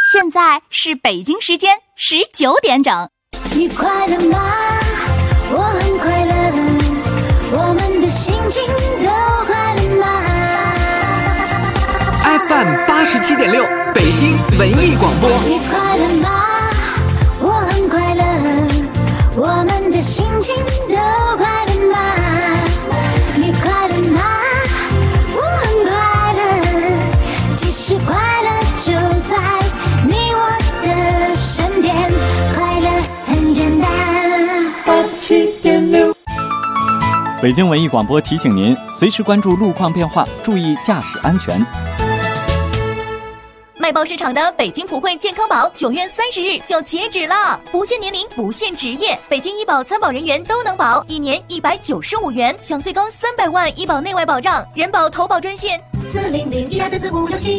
现在是北京时间19点整。 你快乐吗？我很快乐，我们的心情都快乐吗？ FM 87.6北京文艺广播。 你快乐吗？我很快乐，我们的心情都快乐吗？你快乐吗？我很快乐，其实快乐就在你我的身边，快乐很简单。87.6 北京文艺广播提醒您，随时关注路况变化，注意驾驶安全。 卖报市场的北京普惠健康宝9月30日就截止了，不限年龄，不限职业，北京医保参保人员都能保，1年195元，享最高300万医保内外保障。人保投保专线40012444567。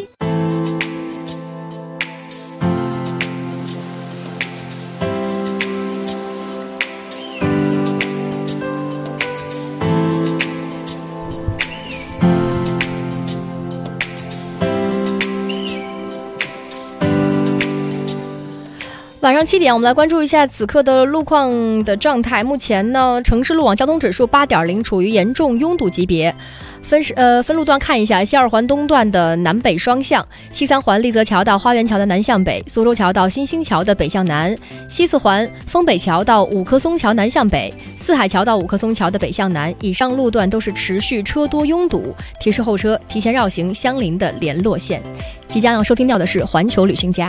晚上7点，我们来关注一下此刻的路况的状态。目前呢，城市路网交通指数8.0，处于严重拥堵级别。分路段看一下：西二环东段的南北双向，西三环丽泽桥到花园桥的南向北，苏州桥到新兴桥的北向南，西四环丰北桥到五棵松桥南向北，四海桥到五棵松桥的北向南。以上路段都是持续车多拥堵，提示后车提前绕行相邻的联络线。即将要收听到的是环球旅行家。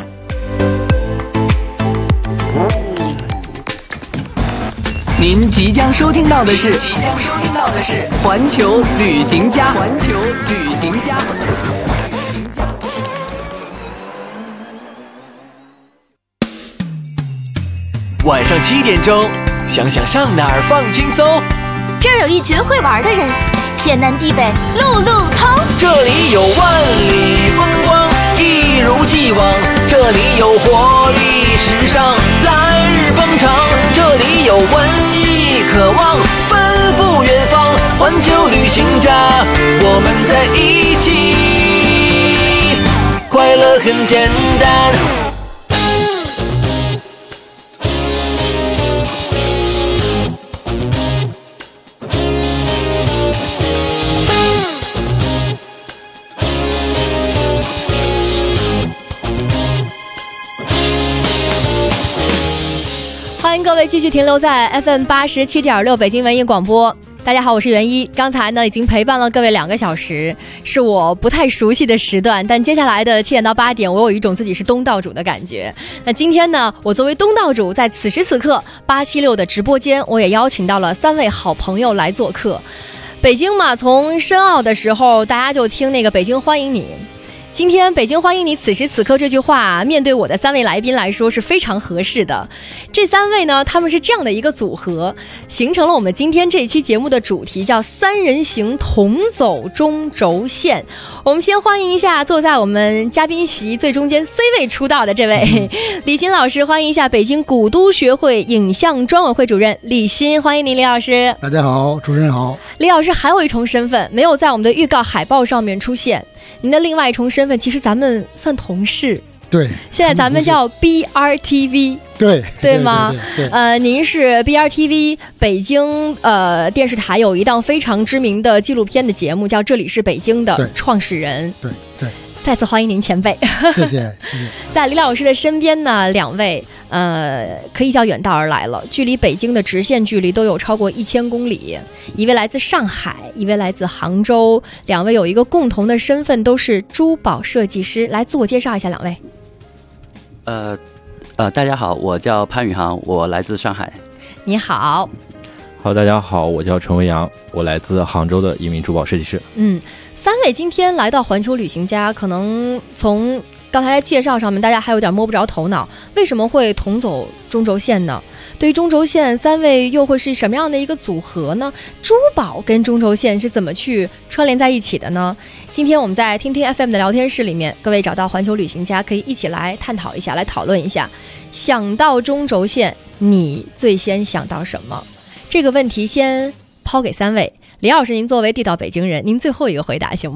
您即将收听到的是环球旅行家。晚上7点钟，想想上哪儿放轻松。 这儿有一群会玩的人，天南地北路路通。 这里有万里风光，一如既往。这里有活力时尚，来日方长。这里有文艺渴望，奔赴远方。环球旅行家，我们在一起，快乐很简单。 欢迎各位继续停留在 FM 87.6北京文艺广播。大家好，我是袁一。刚才呢已经陪伴了各位2个小时，是我不太熟悉的时段，但接下来的7点到8点，我有一种自己是东道主的感觉。那今天呢，我作为东道主，在此时此刻876的直播间，我也邀请到了3位好朋友来做客。北京嘛，从申奥的时候，大家就听那个北京欢迎你。今天北京欢迎你此时此刻这句话，面对我的3位来宾来说是非常合适的。这3位呢，他们是这样的一个组合，形成了我们今天这一期节目的主题，叫3人行同走中轴线。我们先欢迎一下坐在我们嘉宾席最中间 C 位出道的这位李欣老师，欢迎一下北京古都学会影像专委会主任李欣，欢迎您李老师。 大家好，主持人好。 李老师还有一重身份没有在我们的预告海报上面出现，您的另外一重身份其实咱们算同事。 对， 现在咱们叫 BRTV。对吗？ 对， 您是 BRTV 北京电视台有一档非常知名的纪录片的节目叫《这里是北京》的创始人。 对， 再次欢迎您前辈。 谢谢。 在李老师的身边呢，2位可以叫远道而来了，距离北京的直线距离都有超过1000公里。一位来自上海，一位来自杭州，2位有一个共同的身份，都是珠宝设计师。来自我介绍一下2位。 大家好，我叫潘宇航，我来自上海。 你好。 好，大家好，我叫陈维阳，我来自杭州的一名珠宝设计师。 3位今天来到环球旅行家，可能从刚才介绍上面大家还有点摸不着头脑，为什么会同走中轴线呢？对于中轴线，3位又会是什么样的一个组合呢？珠宝跟中轴线是怎么去串联在一起的呢？今天我们在听听 FM 的聊天室里面，各位找到环球旅行家，可以一起来探讨一下，来讨论一下。想到中轴线，你最先想到什么？这个问题先抛给3位。李老师，您作为地道北京人，您最后一个回答行吗？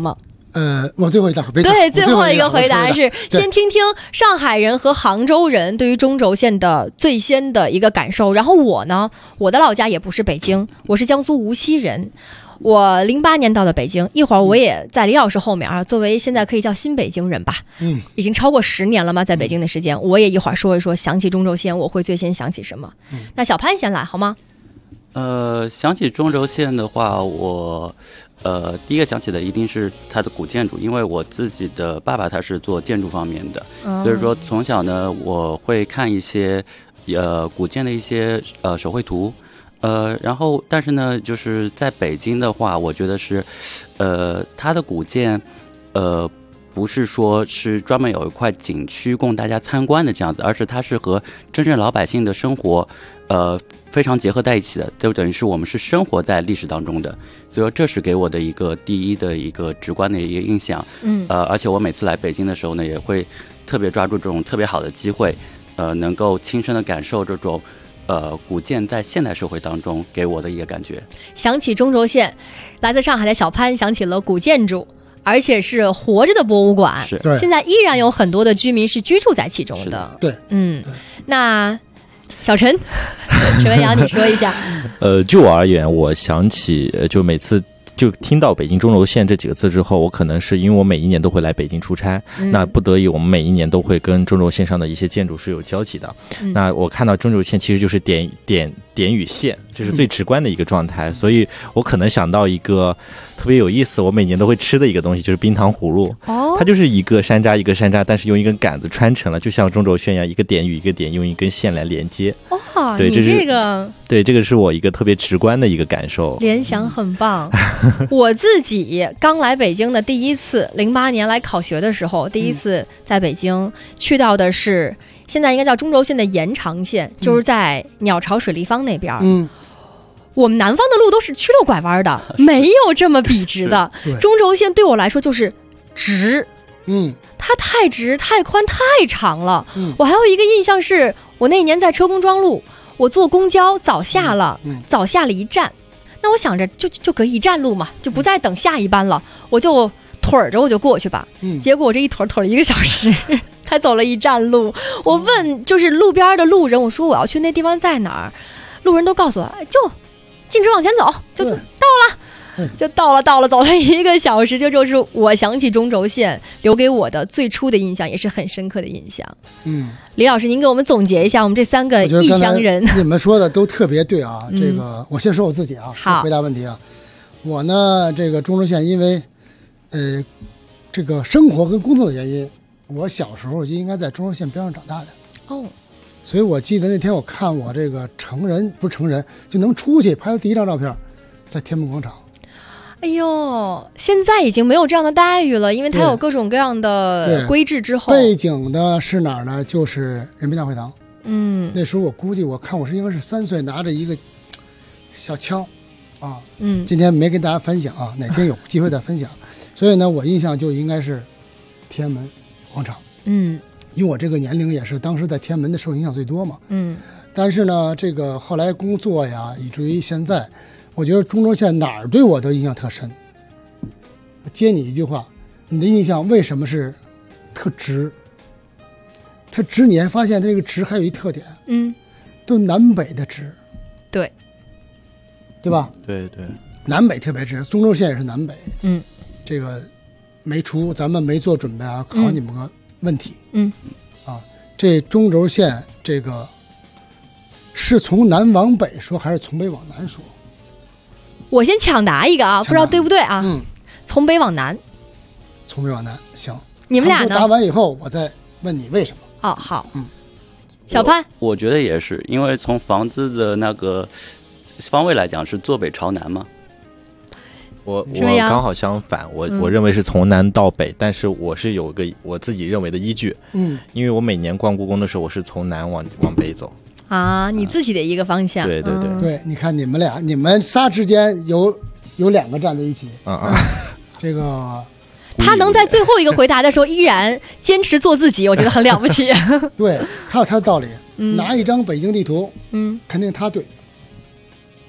我最后一道回答， 对，最后一个回答是先听听上海人和杭州人对于中轴线的最先的一个感受。然后我呢，我的老家也不是北京，我是江苏无锡人。我08年到的北京，一会儿我也在李老师后面啊，作为现在可以叫新北京人吧，已经超过10年了嘛，在北京的时间，我也一会儿说一说，想起中轴线我会最先想起什么。那小潘先来好吗？ 想起中轴线的话，我第一个想起的一定是它的古建筑，因为我自己的爸爸他是做建筑方面的，所以说从小呢我会看一些古建的一些手绘图。然后但是呢就是在北京的话，我觉得是它的古建不是说是专门有一块景区供大家参观的这样子，而是它是和真正老百姓的生活非常结合在一起的，就等于是我们是生活在历史当中的，所以说这是给我的一个第一的一个直观的一个印象。而且我每次来北京的时候呢，也会特别抓住这种特别好的机会，能够亲身的感受这种古建在现代社会当中给我的一个感觉。 想起中轴线，来自上海的小潘想起了古建筑，而且是活着的博物馆， 是现在依然有很多的居民是居住在其中的。 对， 那小陈陈文阳，你说一下。 就我而言，我想起就每次就听到北京中轴线这几个字之后，我可能是因为我每一年都会来北京出差，那不得已我们每一年都会跟中轴线上的一些建筑是有交集的。那我看到中轴线其实就是点与线，这是最直观的一个状态，所以我可能想到一个特别有意思，我每年都会吃的一个东西，就是冰糖葫芦。它就是一个山楂一个山楂，但是用一根杆子穿成了，就像中轴线一样，一个点与一个点用一根线来连接。对， 你这个对，这个是我一个特别直观的一个感受， 联想很棒。我自己刚来北京的第一次，08年来考学的时候，第一次在北京去到的是现在应该叫中轴线的延长线，就是在鸟巢水立方那边。我们南方的路都是曲溜拐弯的，没有这么笔直的。中轴线对我来说就是直，它太直太宽太长了。我还有一个印象是，我那年在车公庄路，我坐公交早下了，早下了一站，那我想着就隔一站路嘛，就不再等下一班了，我就腿着我就过去吧。结果我这一腿了1个小时才走了一站路。我问就是路边的路人，我说我要去那地方在哪儿，路人都告诉我就径直往前走就到了，就到了，走了1个小时。这就是我想起中轴线留给我的最初的印象，也是很深刻的印象。李老师，您给我们总结一下我们这3个异乡人。 你们说的都特别对啊。这个我先说我自己啊，回答问题啊。我呢，这个中轴线因为这个生活跟工作的原因，我小时候就应该在中轴线边上长大的。所以我记得那天我看我这个不是成人就能出去拍的第一张照片，在天安门广场。 哎呦，现在已经没有这样的待遇了，因为它有各种各样的规制之后。 背景的是哪儿呢？就是人民大会堂。那时候我估计，我看我是应该是3岁，拿着一个小枪啊。今天没跟大家分享啊，哪天有机会再分享。所以呢，我印象就应该是天安门广场。因为我这个年龄也是当时在天安门的受影响最多嘛。但是呢，这个后来工作呀，以至于现在，我觉得中轴线哪儿对我都印象特深。接你一句话，你的印象为什么是特直？特直，你还发现这个直还有一特点，都南北的直，对吧？对，南北特别直，中轴线也是南北。这个咱们没做准备啊，考你们个问题。这中轴线这个是从南往北说还是从北往南说？ 我先抢答一个啊，不知道对不对啊？从北往南。 从北往南，行。 你们俩呢？ 答完以后，我再问你为什么。 好。小潘， 我觉得也是，因为从房子的那个方位来讲，是坐北朝南嘛。 我刚好相反，我认为是从南到北，但是我是有个我自己认为的依据。因为我每年逛故宫的时候，我是从南往北走。 你自己的一个方向。 对， 你看你们仨之间有2个站在一起。这个他能在最后一个回答的时候依然坚持做自己，我觉得很了不起。 对，他有他的道理。拿一张北京地图，肯定他对。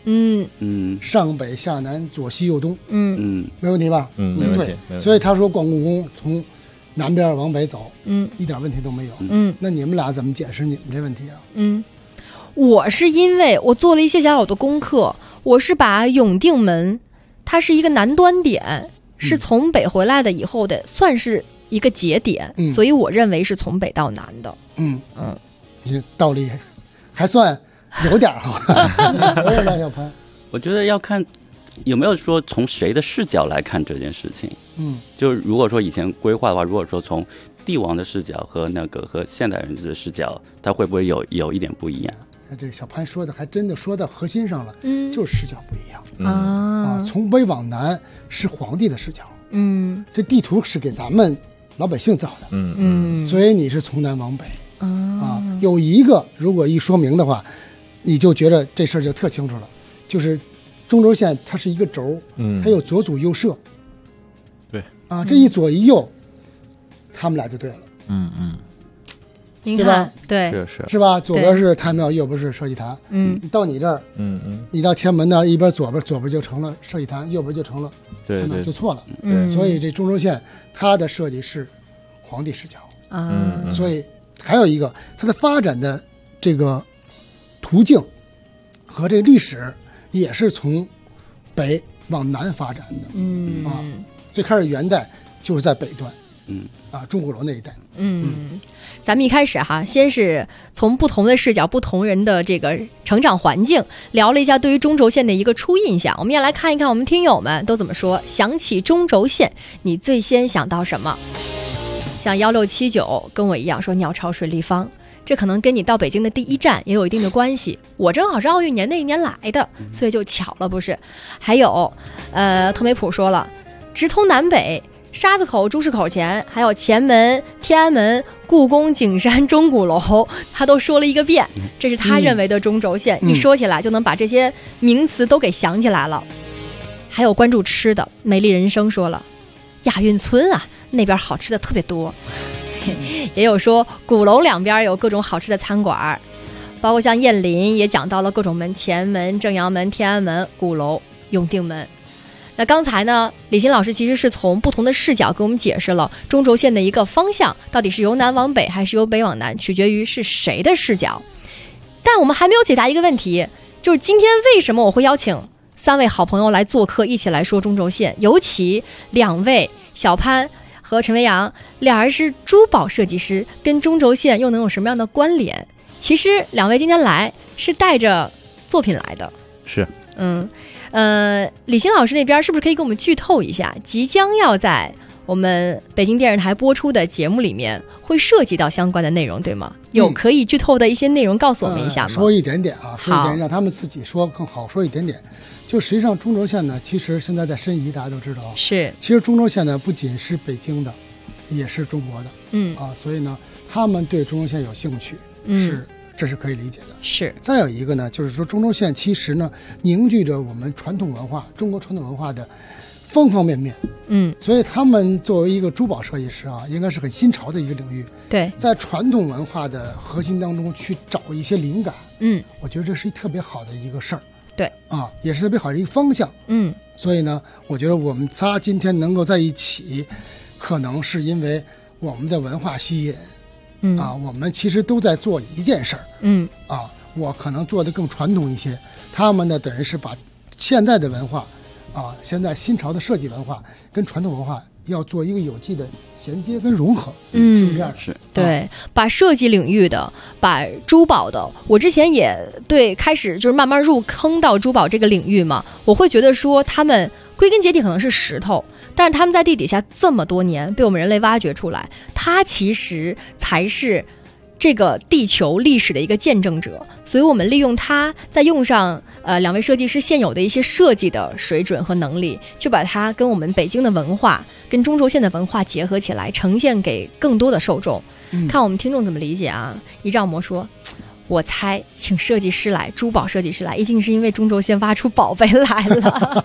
上北下南左西右东，没问题吧？ 没问题。 所以他说逛故宫从南边往北走，一点问题都没有。那你们俩怎么解释你们这问题啊？ 我是因为我做了一些小小的功课，我是把永定门，它是一个南端点，是从北回来的以后的，算是一个节点，所以我认为是从北到南的。 你道理还算有点哈。小潘， 我觉得要看有没有说从谁的视角来看这件事情。就如果说以前规划的话，如果说从帝王的视角和现代人的视角，它会不会有一点不一样？ 这小潘说的还真的说到核心上了，就是视角不一样从北往南是皇帝的视角，这地图是给咱们老百姓造的，所以你是从南往北有一个如果一说明的话，你就觉得这事儿就特清楚了，就是中轴线它是一个轴，它有左祖右摄， 对这一左一右，他们俩就对了， 您看，对， 是吧？左边是太庙，右边是社稷坛。到你这儿，你到天安门那儿，一边左边就成了社稷坛，右边就成了太庙，就错了。所以这中轴线它的设计是皇帝视角所以还有一个它的发展的这个途径和这个历史也是从北往南发展的。最开始元代就是在北端。钟鼓楼那一带。 咱们一开始先是从不同的视角、不同人的这个成长环境聊了一下对于中轴线的一个初印象。我们也来看一看我们听友们都怎么说。想起中轴线，你最先想到什么？像1679跟我一样说鸟巢水立方，这可能跟你到北京的第一站也有一定的关系。我正好是奥运年那一年来的，所以就巧了，不是？还有，特梅普说了，直通南北。沙子口、朱市口前，还有前门、天安门、故宫、景山、钟鼓楼，他都说了一个遍。这是他认为的中轴线，一说起来就能把这些名词都给想起来了。还有关注吃的，美丽人生说了，亚运村那边好吃的特别多。也有说鼓楼两边有各种好吃的餐馆，包括像燕林也讲到了各种门，前门、正阳门、天安门、鼓楼、永定门。那刚才呢，李欣老师其实是从不同的视角给我们解释了中轴线的一个方向到底是由南往北还是由北往南，取决于是谁的视角。但我们还没有解答一个问题，就是今天为什么我会邀请3位好朋友来做客，一起来说中轴线，尤其2位小潘和陈维阳，俩人是珠宝设计师，跟中轴线又能有什么样的关联？其实2位今天来是带着作品来的。 是。 李欣老师那边是不是可以给我们剧透一下，即将要在我们北京电视台播出的节目里面会涉及到相关的内容，对吗？有可以剧透的一些内容告诉我们一下吗？ 说一点点说一点，让他们自己说更好。说一点点，就实际上中轴线呢，其实现在在申遗，大家都知道是。 其实中轴线呢，不仅是北京的，也是中国的，所以呢，他们对中轴线有兴趣，这是可以理解的。 是。 再有一个呢，就是说中轴线其实呢，凝聚着我们传统文化，中国传统文化的方方面面。所以他们作为一个珠宝设计师应该是很新潮的一个领域。 对， 在传统文化的核心当中去找一些灵感。我觉得这是特别好的一个事儿。 对， 也是特别好的一个方向。所以呢，我觉得我们仨今天能够在一起，可能是因为我们的文化吸引。我们其实都在做一件事儿。我可能做的更传统一些，他们呢等于是把现在的文化，现在新潮的设计文化跟传统文化要做一个有机的衔接跟融合。是不是这样？ 是。 对，把设计领域的，把珠宝的，我之前也开始就是慢慢入坑到珠宝这个领域嘛，我会觉得说他们归根结底可能是石头。但是他们在地底下这么多年被我们人类挖掘出来，它其实才是这个地球历史的一个见证者。所以我们利用它，再用上2位设计师现有的一些设计的水准和能力，就把它跟我们北京的文化跟中轴线的文化结合起来，呈现给更多的受众。看我们听众怎么理解啊。一兆魔说，我猜请设计师来，珠宝设计师来，一定是因为中轴线挖出宝贝来了。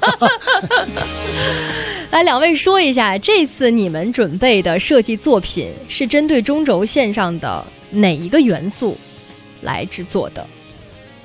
来，2位说一下，这次你们准备的设计作品是针对中轴线上的哪一个元素来制作的？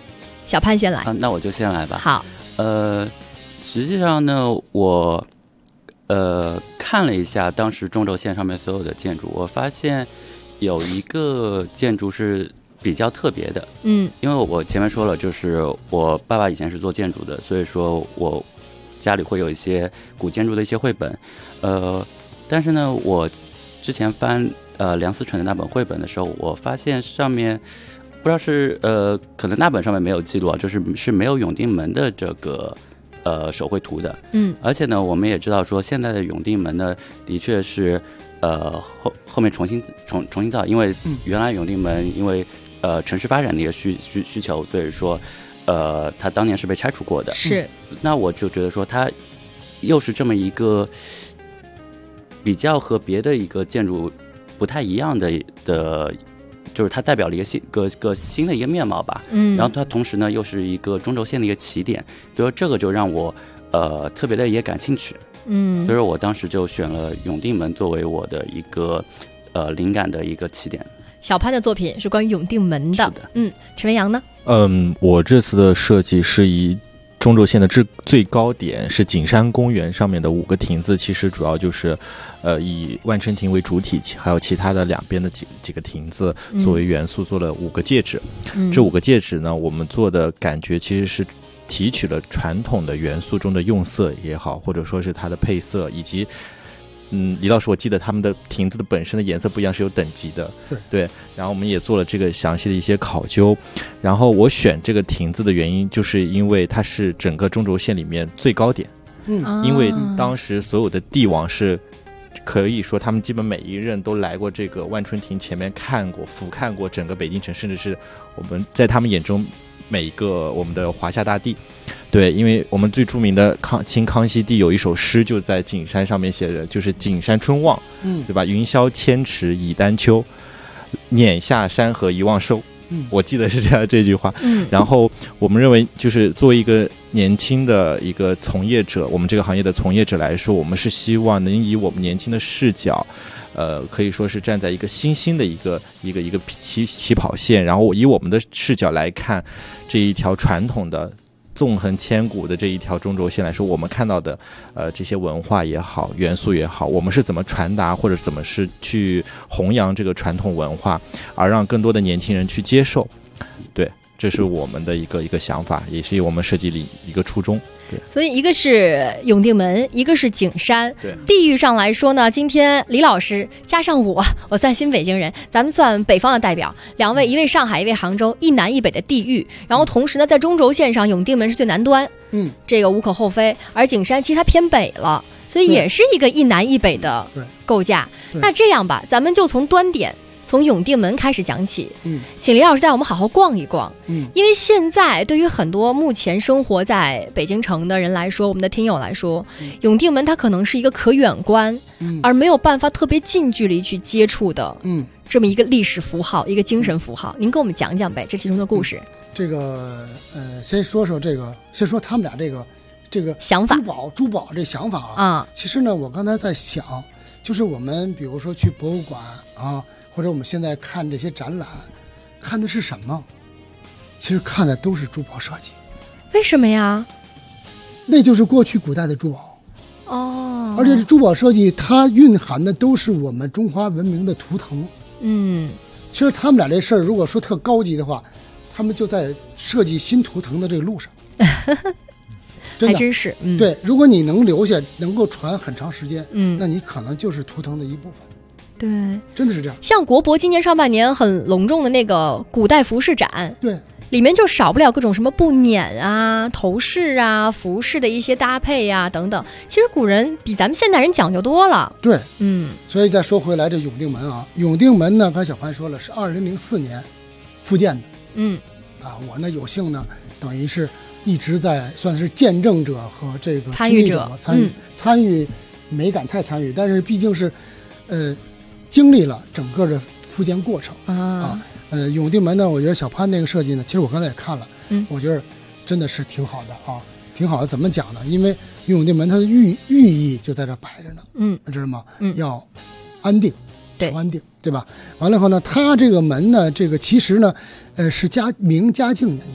小潘先来。 那我就先来吧。 好。 实际上呢，我看了一下当时中轴线上面所有的建筑，我发现有一个建筑是比较特别的。因为我前面说了，就是我爸爸以前是做建筑的，所以说我家里会有一些古建筑的一些绘本。但是呢，我之前翻梁思成的那本绘本的时候，我发现上面不知道是可能那本上面没有记录啊，是没有永定门的这个手绘图的。而且呢，我们也知道说现在的永定门呢，的确是后面重新造，因为原来永定门因为城市发展的一个需求，所以说它当年是被拆除过的。 是。 那我就觉得说它又是这么一个比较和别的一个建筑不太一样的，就是它代表了一个新的一个面貌吧。然后它同时呢又是一个中轴线的一个起点，所以说这个就让我特别的也感兴趣。所以说我当时就选了永定门作为我的一个灵感的一个起点。 小潘的作品是关于永定门的。 是的。 陈文阳呢？ 我这次的设计是以中轴线的最高点是景山公园上面的5个亭子，其实主要就是以万春亭为主体，还有其他的两边的几个亭子作为元素，做了5个戒指。这5个戒指呢，我们做的感觉其实是提取了传统的元素中的用色也好，或者说是它的配色，以及李老师，我记得他们的亭子的本身的颜色不一样，是有等级的。对。然后我们也做了这个详细的一些考究。然后我选这个亭子的原因，就是因为它是整个中轴线里面最高点。因为当时所有的帝王是可以说他们基本每一任都来过这个万春亭前面俯瞰过整个北京城，甚至是我们在他们眼中每一个我们的华夏大地。对，因为我们最著名的清康熙帝有一首诗就在景山上面写的，就是景山春望，对吧？云霄千尺倚丹丘，碾下山河一望寿。我记得是这样这句话。然后我们认为，就是作为一个年轻的一个从业者，我们这个行业的从业者来说，我们是希望能以我们年轻的视角，可以说是站在一个新兴的一个起跑线，然后以我们的视角来看这一条传统的纵横千古的这一条中轴线来说，我们看到的这些文化也好，元素也好，我们是怎么传达或者怎么是去弘扬这个传统文化，而让更多的年轻人去接受。对，这是我们的一个想法，也是我们设计里一个初衷。对， 所以一个是永定门，一个是景山。 对， 地域上来说呢，今天李老师加上我算新北京人，咱们算北方的代表，两位，一位上海，一位杭州，一南一北的地域。然后同时呢，在中轴线上，永定门是最南端，这个无可厚非。而景山其实它偏北了，所以也是一个一南一北的构架。那这样吧，咱们就从端点，从永定门开始讲起。请李老师带我们好好逛一逛。因为现在对于很多目前生活在北京城的人来说，我们的听友来说，永定门它可能是一个可远观，而没有办法特别近距离去接触的，这么一个历史符号，一个精神符号。您跟我们讲讲呗，这其中的故事。 这个先说他们俩这个想法， 珠宝这想法啊。其实呢，我刚才在想，就是我们比如说去博物馆啊，或者我们现在看这些展览，看的是什么？其实看的都是珠宝设计。 为什么呀？ 那就是过去古代的珠宝。而且这珠宝设计它蕴含的都是我们中华文明的图腾。其实他们俩这事儿如果说特高级的话，他们就在设计新图腾的这个路上。 还真是。 对，如果你能留下，能够传很长时间，那你可能就是图腾的一部分。 对， 真的是这样。 像国博今年上半年很隆重的那个古代服饰展， 对， 里面就少不了各种什么布碾啊、头饰啊、服饰的一些搭配啊等等。其实古人比咱们现代人讲究多了。 对，所以再说回来，这永定门啊，永定门呢，刚才小潘说了，是2004年复建的。我呢有幸呢，等于是一直在算是见证者和这个参与者， 参与没敢太参与，但是毕竟是经历了整个的复建过程永定门呢，我觉得小潘那个设计呢，其实我刚才也看了，我觉得真的是挺好的啊，挺好的。怎么讲呢？因为永定门它的寓意就在这摆着呢，知道吗？要安定，求安定，对吧？完了以后呢，它这个门呢，这个其实呢，是明嘉靖年间的。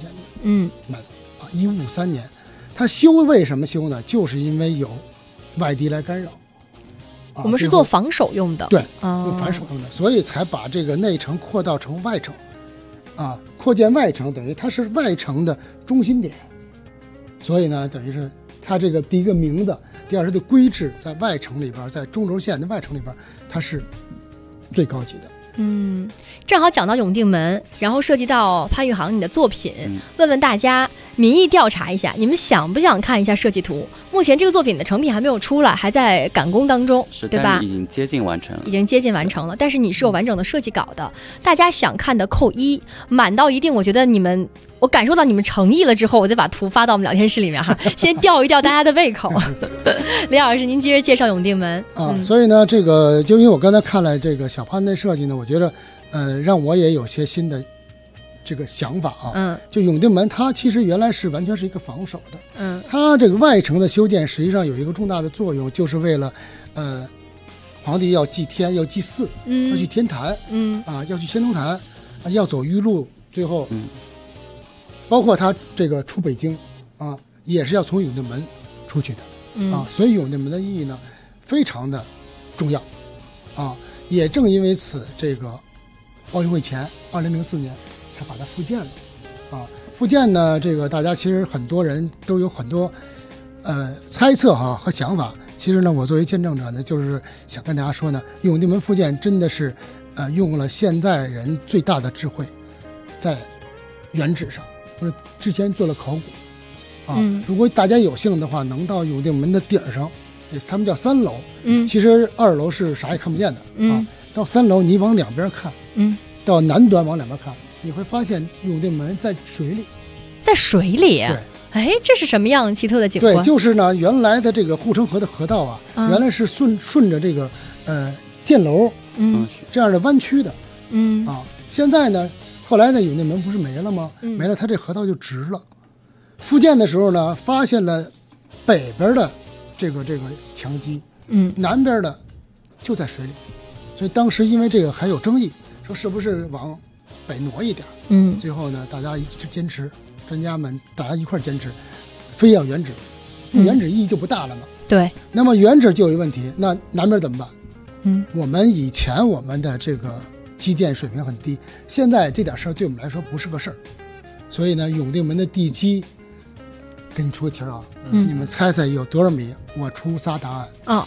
门，1553年，他修为什么修呢？就是因为有外敌来干扰。 我们是做防守用的， 对，用防守用的，所以才把这个内城扩到成外城，扩建外城，等于它是外城的中心点。所以呢，等于是它这个第一个名字，第二是的规制，在外城里边，在中轴线的外城里边，它是最高级的。 正好讲到永定门，然后涉及到潘宇航你的作品，问问大家民意调查一下，你们想不想看一下设计图？目前这个作品的成品还没有出来，还在赶工当中，对吧？ 已经接近完成了， 已经接近完成了。但是你是有完整的设计稿的，大家想看的扣1，满到一定，我觉得我感受到你们诚意了之后，我再把图发到我们聊天室里面哈，先吊一吊大家的胃口。李老师，您接着介绍永定门所以呢，这个就因为我刚才看了这个小潘的设计呢，我觉得让我也有些新的这个想法就永定门它其实原来是完全是一个防守的，它这个外城的修建实际上有一个重大的作用，就是为了皇帝要祭天要祭祀，要去天坛，要去先农坛，要走迂路，最后包括他这个出北京也是要从永定门出去的所以永定门的意义呢非常的重要也正因为此，这个奥运会前2004年他把它复建了复建呢，这个大家其实很多人都有很多猜测和想法。其实呢，我作为见证者呢，就是想跟大家说呢，永定门复建真的是用了现在人最大的智慧，在原址上，因为之前做了考古如果大家有幸的话，能到永定门的顶上，他们叫3楼，其实2楼是啥也看不见的到3楼你往两边看，到南端往两边看，你会发现永定门在水里， 在水里对。 这是什么样奇特的景观？ 对，就是呢，原来的这个护城河的河道原来是顺着这个箭楼这样的弯曲的现在呢，后来呢永定门不是没了吗？没了，它这河道就直了。复建的时候呢，发现了北边的这个墙基，南边的就在水里，所以当时因为这个还有争议，说是不是往北挪一点？最后呢，大家一直坚持。专家们大家一块坚持，非要原址，原址意义就不大了嘛。 对。 那么原址就有一个问题，那南边怎么办？我们以前我们的这个基建水平很低，现在这点事儿对我们来说不是个事儿，所以呢，永定门的地基，给你出个题你们猜猜有多少米？我出仨答案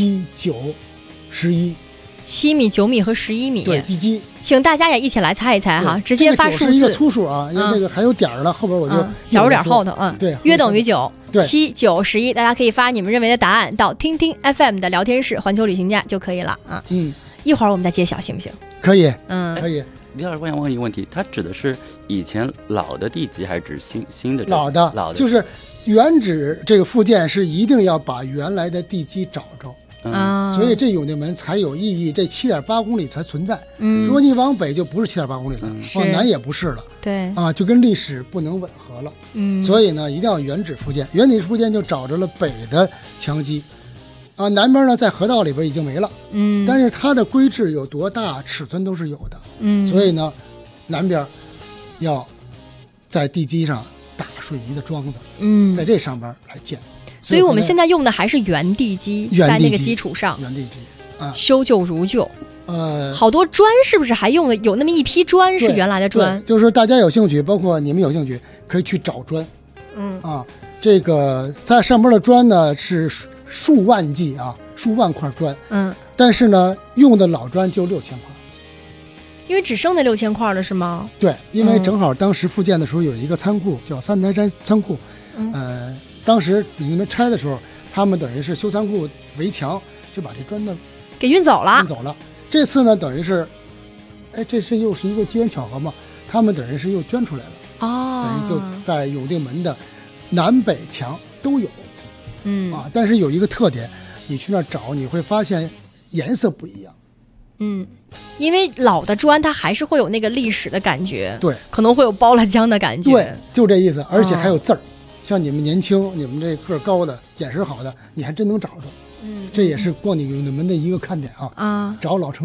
7、9、11。 7米、9米和11米， 对，地基， 请大家也一起来猜一猜哈，直接发数字。 这个9是一个粗数因为这个还有点了，后边我就小数点后头对， 约等于9， 对 7、9、11，大家可以发你们认为的答案到听听 FM 的聊天室环球旅行家就可以了一会儿我们再揭晓，行不行？ 可以，可以。 李老师，我想问一个问题，它指的是以前老的地基，还是指新的？ 老的，就是原址这个复建是一定要把原来的地基找着。所以这永定门才有意义，这7.8公里才存在。如果你往北就不是7.8公里了，往南也不是了。 对就跟历史不能吻合了。所以呢，一定要原址复建。原址复建就找着了北的墙基，南边呢在河道里边已经没了。但是它的规制有多大，尺寸都是有的。所以呢，南边要在地基上打水泥的桩子。在这上边来建。 所以我们现在用的还是原地基，在那个基础上， 原地基修旧如旧。好多砖是不是还用的有那么一批砖是原来的砖？ 就是大家有兴趣，包括你们有兴趣，可以去找砖。这个在上边的砖呢是数万计数万块砖。但是呢，用的老砖就6000块。 因为只剩那6000块了是吗？ 对，因为正好当时复建的时候有一个仓库叫三台山仓库，当时你们拆的时候，他们等于是修仓库围墙，就把这砖呢给运走了。 这次呢，等于是，这是又是一个机缘巧合嘛，他们等于是又捐出来了。等于就在永定门的南北墙都有。但是有一个特点，你去那儿找，你会发现颜色不一样。 因为老的砖它还是会有那个历史的感觉， 对， 可能会有包了浆的感觉。 对，就这意思，而且还有字儿。像你们年轻，你们这个高的，眼神好的，你还真能找着。这也是逛你永定门的一个看点找老城砖。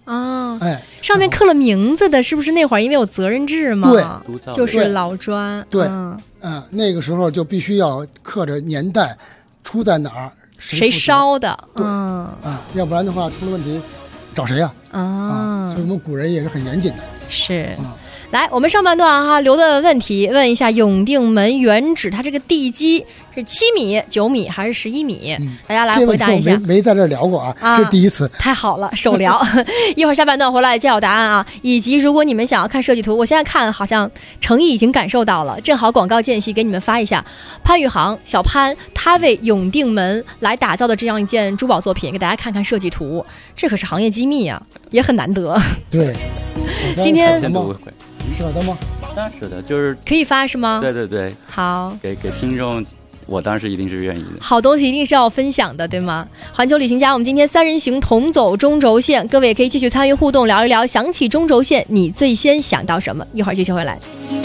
啊，上面刻了名字的，是不是那会儿因为有责任制嘛？ 对， 就是老砖。 对，那个时候就必须要刻着年代，出在哪儿， 谁烧的？ 对，要不然的话出了问题，找谁呀？所以我们古人也是很严谨的。 是。来，我们上半段哈留的问题，问一下永定门原址，它这个地基是7米、9米还是11米？大家来回答一下。 没在这儿聊过啊，这是第一次。 太好了，手聊。一会儿下半段回来揭晓答案啊，以及如果你们想要看设计图，我现在看好像诚意已经感受到了，正好广告间隙给你们发一下。潘宇航小潘他为永定门来打造的这样一件珠宝作品，给大家看看设计图，这可是行业机密啊，也很难得。 对， 今天舍得吗？ 当然舍得，就是可以发是吗？ 对， 好， 给听众，我当时一定是愿意的。 好东西一定是要分享的，对吗？环球旅行家，我们今天3人行同走中轴线，各位也可以继续参与互动，聊一聊。想起中轴线，你最先想到什么？一会儿继续回来。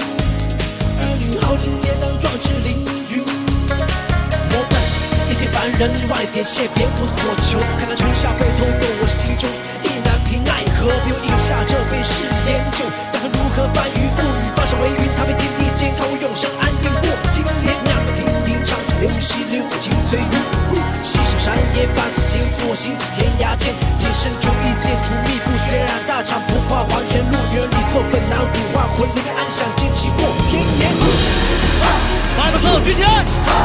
凡人外点线别无所求，看他春夏被偷走，我心中意难平奈何。比我饮下这杯是烟酒，但如何翻云覆雨，放手为云，他被天地间看我永生安定过。今年酿的亭亭唱着流溪流，情醉如细守山野，凡此幸福，我心系天涯间。天生主义建筑密布血染大厂，不怕黄泉路远里做粉南五花魂灵安详，惊起过天野。把你们双手举起来。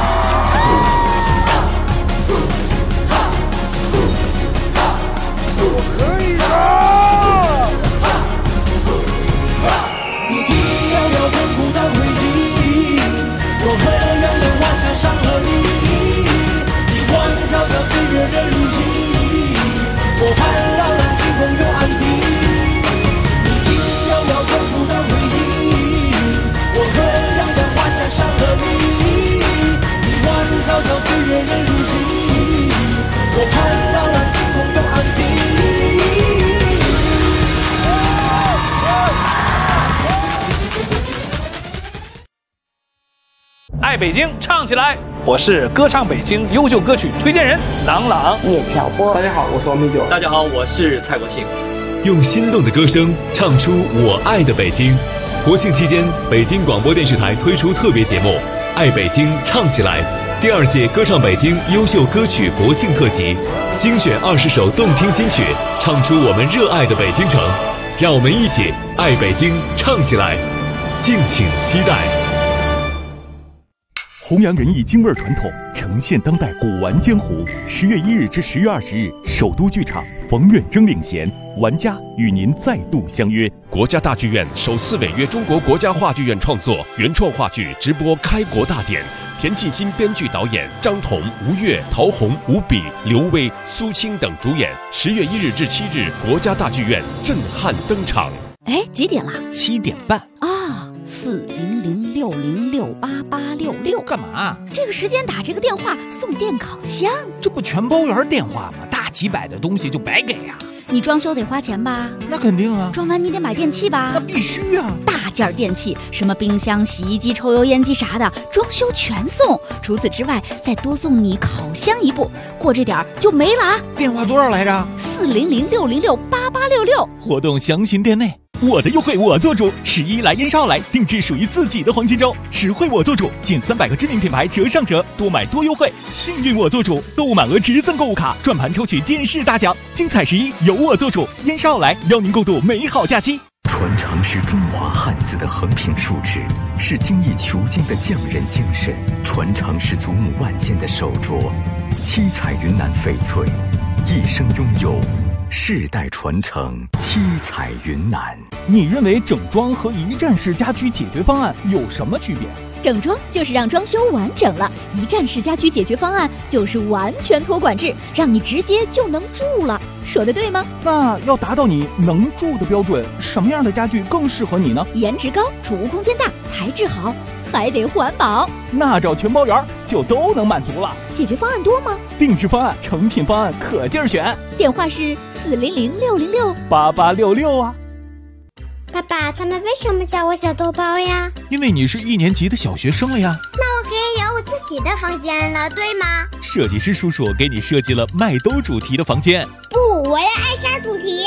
你听遥遥痛苦的回忆，我和遥遥万象伤了你，遗忘滔滔岁月的路径，我盼朗朗晴空又安定。你听遥遥痛苦的回忆，我和遥遥万象伤了你，遗忘滔滔岁月的路径，我盼朗朗晴空又安定。 爱北京，唱起来！我是歌唱北京优秀歌曲推荐人郎朗、 聂巧波。大家好，我是王明九。 大家好，我是蔡国庆。 用心动的歌声唱出我爱的北京。国庆期间，北京广播电视台推出特别节目《爱北京唱起来》第2届歌唱北京优秀歌曲国庆特辑，精选20首动听金曲，唱出我们热爱的北京城。让我们一起爱北京唱起来，敬请期待。 弘扬仁义京味传统，呈现当代古玩江湖。10月1日至10月20日，首都剧场，冯远征领衔，玩家与您再度相约。 国家大剧院首次违约中国国家话剧院创作原创话剧直播开国大典，田沁鑫编剧导演，张彤、吴越、陶虹、吴比、刘威、苏青等主演。10月1日至7日，国家大剧院震撼登场。 哎，几点了 ？7点半啊！40060688866， 干嘛？ 这个时间打这个电话送电烤箱， 这不全包圆电话吗？大几百的东西就白给呀！ 你装修得花钱吧？ 那肯定啊！ 装完你得买电器吧？ 那必须啊！ 大件电器，什么冰箱、洗衣机、抽油烟机啥的，装修全送。除此之外，再多送你烤箱一部，过这点就没了啊！ 电话多少来着 ？40060688866。 活动详询店内。我的优惠我做主，11来燕莎来定制属于自己的黄金周，实惠我做主，近300个知名品牌折上折，多买多优惠，幸运我做主，购物满额直赠购物卡，转盘抽取电视大奖，精彩11由我做主，燕莎来邀您共度美好假期。 传承是中华汉字的横平竖直，是精益求精的匠人精神；传承是祖母万间的手镯，七彩云南翡翠，一生拥有，世代传承，七彩云南。 你认为整装和一站式家居解决方案有什么区别？ 整装就是让装修完整了，一站式家居解决方案就是完全托管制，让你直接就能住了。说的对吗？ 那要达到你能住的标准，什么样的家具更适合你呢？ 颜值高，储物空间大，材质好，还得环保。 那找全包圆就都能满足了。 解决方案多吗？ 定制方案、成品方案可劲儿选。 电话是40060688866啊。 爸爸，他们为什么叫我小豆包呀？ 因为你是1年级的小学生了呀。 那我可以有我自己的房间了，对吗？ 设计师叔叔给你设计了麦兜主题的房间。 不，我要艾莎主题。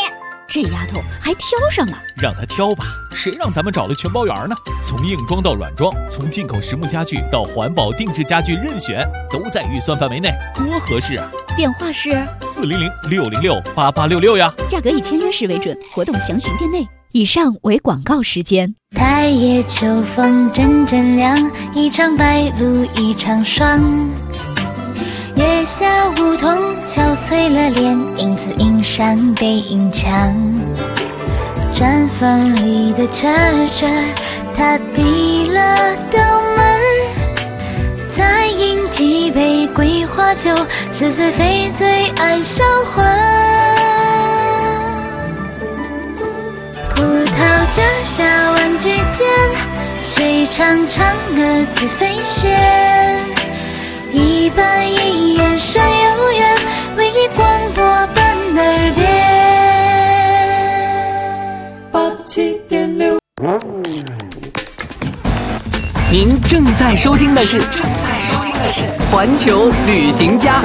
这丫头还挑上了。 让她挑吧，谁让咱们找了全包圆呢？从硬装到软装，从进口实木家具到环保定制家具，任选，都在预算范围内，多合适啊！ 电话是 400-606-8866呀。 价格以签约时为准，活动详询店内。以上为广告时间。 太夜秋风阵阵凉，一场白露一场霜。月下梧桐敲碎了脸，影子映上背影墙。砖缝里的车水，他递了刀门，再饮几杯桂花酒，似水非醉爱销魂。葡萄架下玩具间，谁唱嫦娥自飞仙？一板一眼闪悠远，为你广播伴耳边。87.6。 您正在收听的是环球旅行家。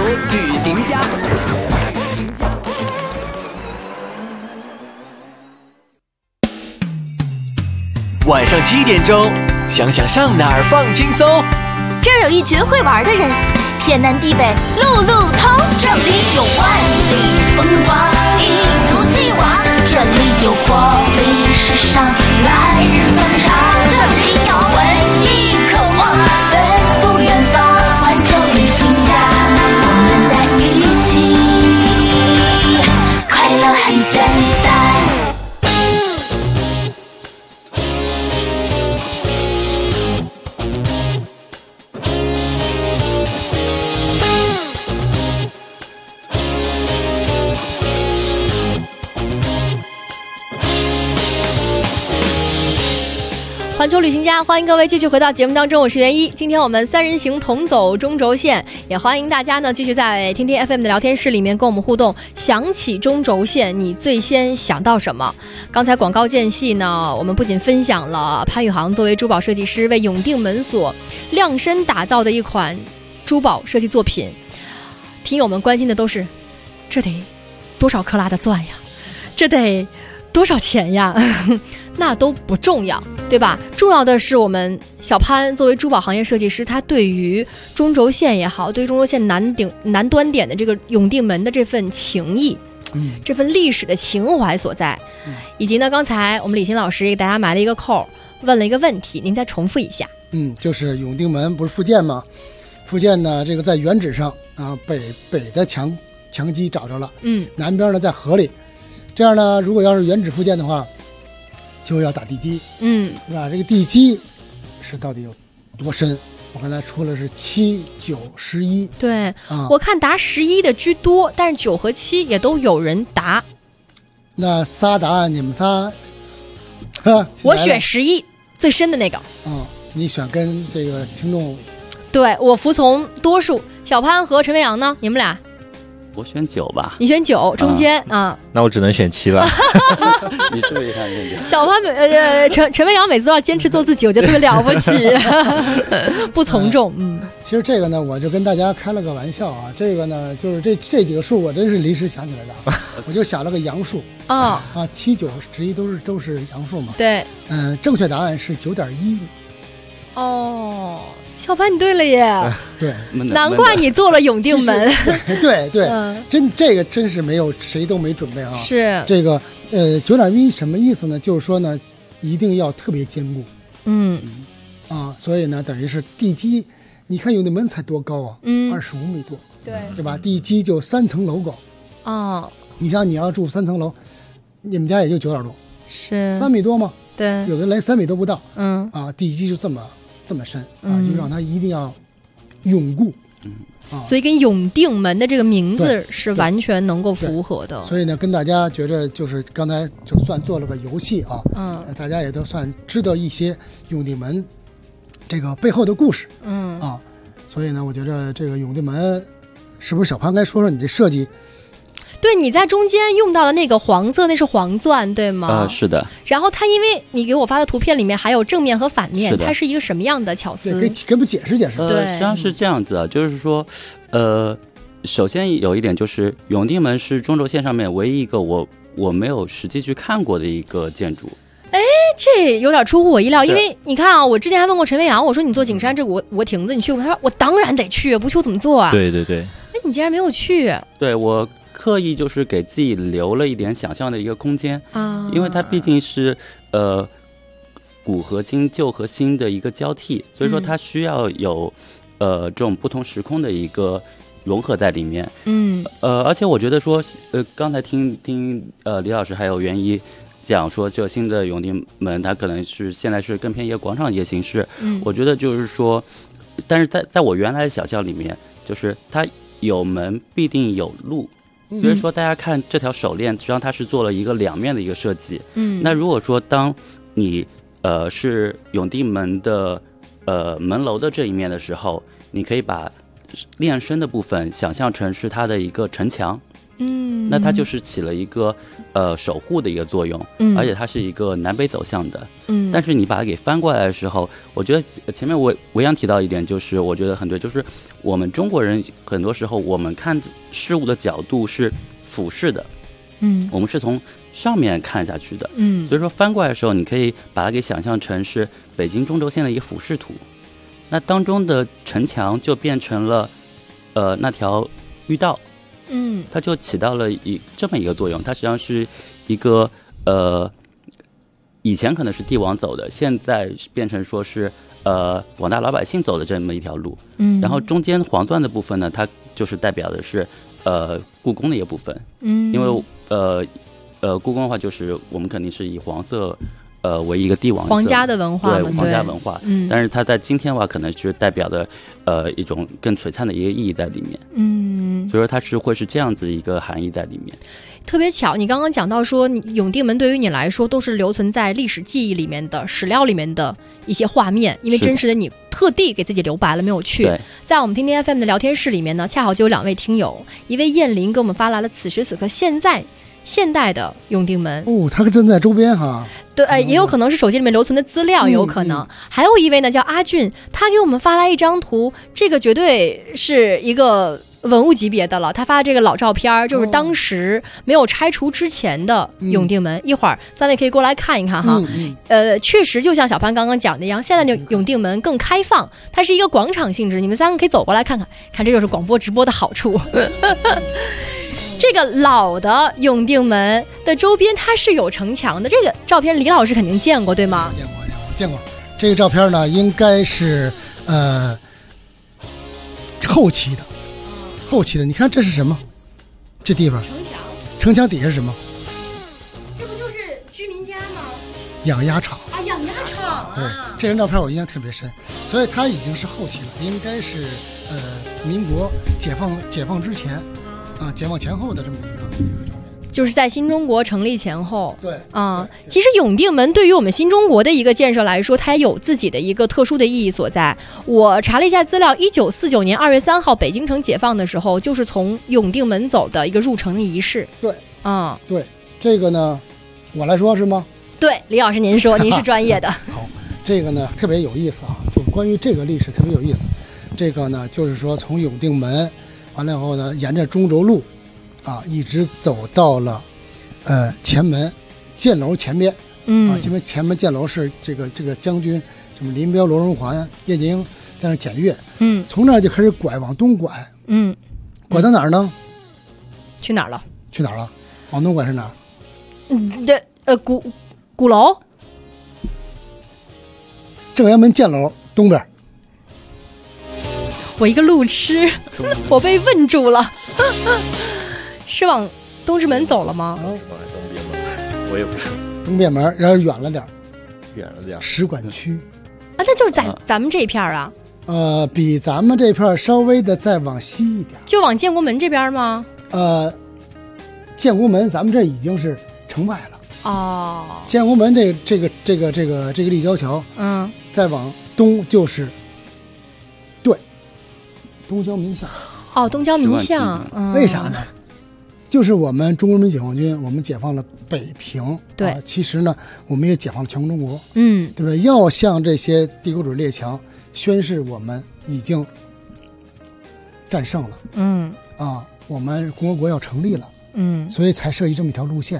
晚上7点钟，想想上哪儿放轻松。 这儿有一群会玩的人，天南地北路路通。这里有万里风光，一如既往。这里有活力时尚，来日方长。这里有文艺渴望，奔赴远方。环球旅行家，我们在一起，快乐很简单。 环球旅行家，欢迎各位继续回到节目当中，我是袁一。今天我们3人行同走中轴线，也欢迎大家呢继续在天天 FM 的聊天室里面跟我们互动。想起中轴线，你最先想到什么？刚才广告间隙呢，我们不仅分享了潘宇航作为珠宝设计师为永定门所量身打造的一款珠宝设计作品，听友们关心的都是，这得多少克拉的钻呀？这得多少钱呀？那都不重要，对吧？重要的是我们小潘作为珠宝行业设计师，他对于中轴线也好，对于中轴线南端点的这个永定门的这份情谊，这份历史的情怀所在，以及呢，刚才我们李欣老师也给大家埋了一个扣，问了一个问题，您再重复一下。 就是永定门不是复建吗？复建呢，这个在原址上啊，北的墙基找着了，南边呢在河里。这样呢，如果要是原址复建的话，就要打地基，是吧？这个地基是到底有多深？我刚才出了是7、9、11， 对，我看答11的居多，但是9和7也都有人答。 那仨答案，你们仨， 我选11最深的那个。 你选跟这个听众， 对，我服从多数。小潘和陈飞扬呢？你们俩？ 我选9吧。 你选9，中间啊。 那我只能选7了。 你是不是也看这个？ 小潘陈飞扬每次都要坚持做自己，我觉得特别了不起，不从众。 其实这个呢，我就跟大家开了个玩笑啊。这个呢，就是这几个数，我真是临时想起来的，我就想了个阳数7、9、11都是阳数嘛。 对， 正确答案是9.1米。 小潘你对了耶！ 对， 难怪你做了永定门。 对，这个真是没有谁都没准备啊。 是这个9.1什么意思呢？就是说呢，一定要特别坚固。所以呢，等于是地基，你看永定门才多高啊，25米多，对吧？地基就3层楼高。你想你要住3层楼，你们家也就9点多， 是 3米多吗？ 对， 有的连3米都不到。地基就这么深啊，就让它一定要永固。 所以跟永定门的这个名字是完全能够符合的。 所以呢，跟大家觉着就是刚才就算做了个游戏啊，大家也都算知道一些永定门这个背后的故事。所以呢，我觉着这个永定门是不是小潘该说说你这设计？ 对，你在中间用到的那个黄色，那是黄钻，对吗？ 是的。 然后它因为你给我发的图片里面还有正面和反面，它是一个什么样的巧思？ 给我们解释解释。 对， 实际上是这样子啊，就是说，首先有一点就是永定门是中轴线上面唯一一个我我没有实际去看过的一个建筑。 哎，这有点出乎我意料，因为你看啊，我之前还问过陈飞扬，我说你做景山这我亭子你去过？他说我当然得去，不去我怎么做啊？ 对对对。 哎，你竟然没有去？ 对，我刻意就是给自己留了一点想象的一个空间啊，因为它毕竟是古和今、旧和新的一个交替，所以说它需要有这种不同时空的一个融合在里面。而且我觉得说刚才听李老师还有袁一讲说，这新的永定门它可能是现在是更偏一个广场的一个形式。我觉得就是说，但是在我原来的想象里面，就是它有门必定有路，所以说大家看这条手链，实际上它是做了一个两面的一个设计。那如果说当你是永定门的门楼的这一面的时候，你可以把链身的部分想象成是它的一个城墙。那它就是起了一个守护的一个作用，而且它是一个南北走向的。但是你把它给翻过来的时候，我觉得前面我想提到一点，就是我觉得很对，就是我们中国人很多时候我们看事物的角度是俯视的，我们是从上面看下去的，所以说翻过来的时候，你可以把它给想象成是北京中轴线的一个俯视图，那当中的城墙就变成了那条御道。它就起到了这么一个作用。它实际上是一个以前可能是帝王走的，现在变成说是广大老百姓走的这么一条路。然后中间黄钻的部分呢，它就是代表的是故宫的一个部分。因为故宫的话，就是我们肯定是以黄色为一个帝王色皇家的文化， 对皇家文化。但是它在今天的话，可能是代表的一种更璀璨的一个意义在里面。所以说它是会是这样子一个含义在里面。 特别巧，你刚刚讲到说永定门对于你来说都是留存在历史记忆里面的史料里面的一些画面，因为真实的你特地给自己留白了没有去。在我们听听 FM 的聊天室里面呢，恰好就有2位听友，一位燕林给我们发来了此时此刻现代的永定门。 它正在周边哈。 对，也有可能是手机里面留存的资料，有可能。还有一位呢叫阿俊，他给我们发来一张图，这个绝对是一个文物级别的了。他发这个老照片，就是当时没有拆除之前的永定门。一会儿3位可以过来看一看哈。确实就像小潘刚刚讲的一样，现在的永定门更开放，它是一个广场性质，你们3个可以走过来看看，看这就是广播直播的好处。这个老的永定门的周边它是有城墙的，这个照片李老师肯定见过对吗？ 见过。这个照片呢应该是后期的。你看这是什么？这地方城墙底下是什么？ 这不就是居民家吗？ 养鸭场啊，养鸭场。 对，这张照片我印象特别深，所以它已经是后期了，应该是民国解放之前解放前后的这么一个照片， 就是在新中国成立前后。 对其实永定门对于我们新中国的一个建设来说，它也有自己的一个特殊的意义所在。我查了一下资料，1949年2月3号北京城解放的时候，就是从永定门走的一个入城的仪式。 对，对，这个呢，我来说是吗？ 对，李老师您说，您是专业的。 好，这个呢特别有意思啊，就关于这个历史特别有意思。这个呢就是说从永定门完了以后呢，沿着中轴路一直走到了前门箭楼前边。因为前门箭楼是这个将军什么林彪、罗荣桓、叶剑英在那检阅。从那儿就开始拐，往东拐。拐到哪儿呢？ 去哪儿了？ 往东拐是哪儿？鼓楼。 正阳门箭楼东边。 我一个路痴，我被问住了。是往东直门走了吗？ 往东边门，我也不知道。 东边门，然后远了点。使馆区。 那就是咱们这一片啊。 比咱们这片稍微的再往西一点。 就往建国门这边吗？ 建国门咱们这已经是城外了。建国门这个立交桥，再往东就是东交民巷。 东交民巷。 为啥呢？就是我们中国人民解放军，我们解放了北平。 对， 其实呢，我们也解放了全国中国。对吧？要向这些帝国主义列强宣示我们已经战胜了。我们共和国要成立了。所以才设计这么一条路线。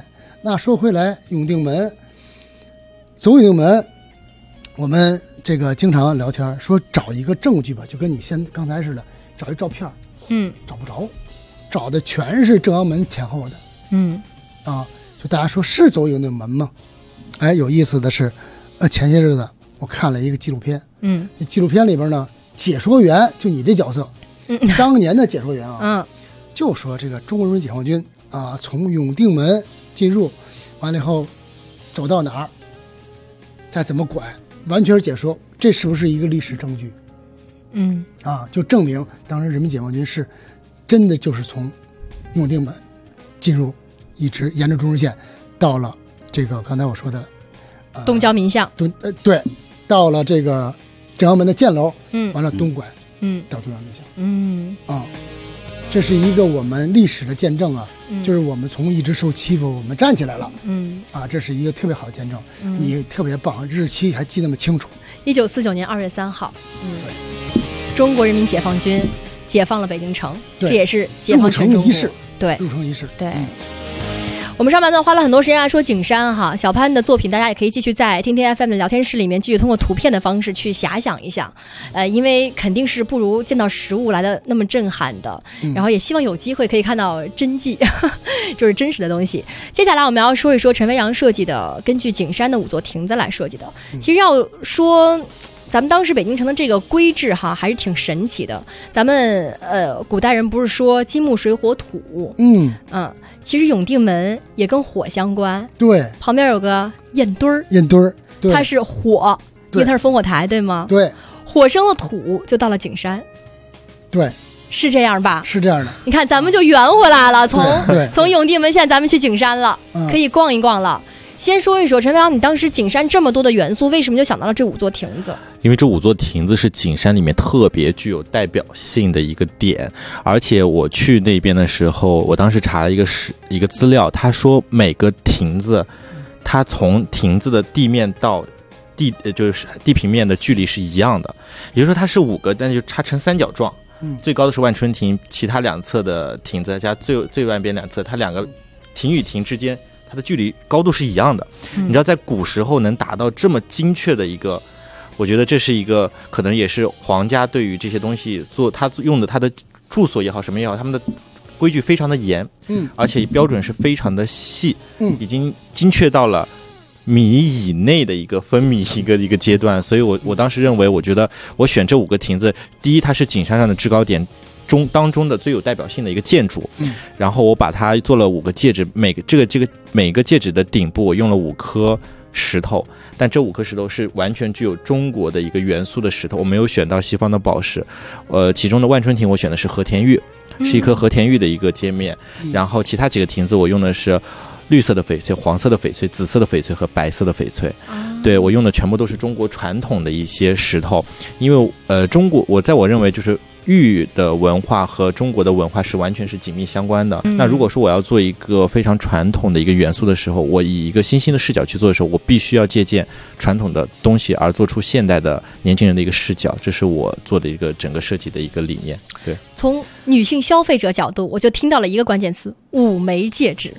那说回来，永定门，走永定门，我们这个经常聊天说找一个证据吧，就跟你刚才似的，找一照片，找不着，找的全是正阳门前后的，就大家说是走永定门吗？哎，有意思的是，前些日子我看了一个纪录片，那纪录片里边呢，解说员就你这角色，当年的解说员啊，就说这个中国人民解放军啊，从永定门进入，完了以后走到哪儿，再怎么拐，完全是解说，这是不是一个历史证据？就证明当时人民解放军是真的就是从永定门进入，一直沿着中轴线到了这个刚才我说的东郊民巷， 对，到了这个正阳门的箭楼，完了东拐，到东郊民巷，这是一个我们历史的见证啊，就是我们从一直受欺负，我们站起来了，这是一个特别好的见证，你特别棒，日期还记那么清楚。 1949年2月3号，中国人民解放军解放了北京城，这也是解放全中国入城仪式， 对， 入城仪式， 对。我们上半段花了很多时间来说景山哈，小潘的作品大家也可以继续在天天 FM 的聊天室里面继续通过图片的方式去遐想一下，因为肯定是不如见到实物来的那么震撼的，然后也希望有机会可以看到真迹，就是真实的东西。接下来我们要说一说陈维扬设计的根据景山的5座亭子来设计的，其实要说咱们当时北京城的这个规制哈，还是挺神奇的。咱们古代人不是说金木水火土，其实永定门也跟火相关。 对， 旁边有个砚堆儿，它是火，因为它是烽火台，对吗？ 对， 火生了土，就到了景山。 对， 是这样吧？ 是这样的。 你看，咱们就圆回来了，从永定门现在咱们去景山了，可以逛一逛了。先说一说陈维扬，你当时景山这么多的元素，为什么就想到了这5座亭子？ 因为这5座亭子是景山里面特别具有代表性的一个点，而且我去那边的时候，我当时查了一个资料，他说每个亭子，它从亭子的地面到就是地平面的距离是一样的，也就是说它是5个，但是它呈三角状，最高的是万春亭，其他2侧的亭子加最外边2侧，它2个亭与亭之间，它的距离高度是一样的。你知道在古时候能达到这么精确的一个，我觉得这是一个可能也是皇家对于这些东西他用的他的住所也好什么也好，他们的规矩非常的严，而且标准是非常的细，已经精确到了米以内的一个分米一个阶段。所以我当时认为，我觉得我选这5个亭子，第一它是景山上的制高点当中的最有代表性的一个建筑，然后我把它做了5个戒指，每个戒指的顶部我用了5颗石头，但这5颗石头是完全具有中国的一个元素的石头，我没有选到西方的宝石。其中的万春亭我选的是和田玉，是一颗和田玉的一个街面，然后其他几个亭子我用的是绿色的翡翠、黄色的翡翠、紫色的翡翠和白色的翡翠。对，我用的全部都是中国传统的一些石头，因为中国我认为就是玉的文化和中国的文化是完全是紧密相关的。那如果说我要做一个非常传统的一个元素的时候，我以一个新兴的视角去做的时候，我必须要借鉴传统的东西而做出现代的年轻人的一个视角，这是我做的一个整个设计的一个理念。对， 从女性消费者角度，我就听到了一个关键词：5枚戒指。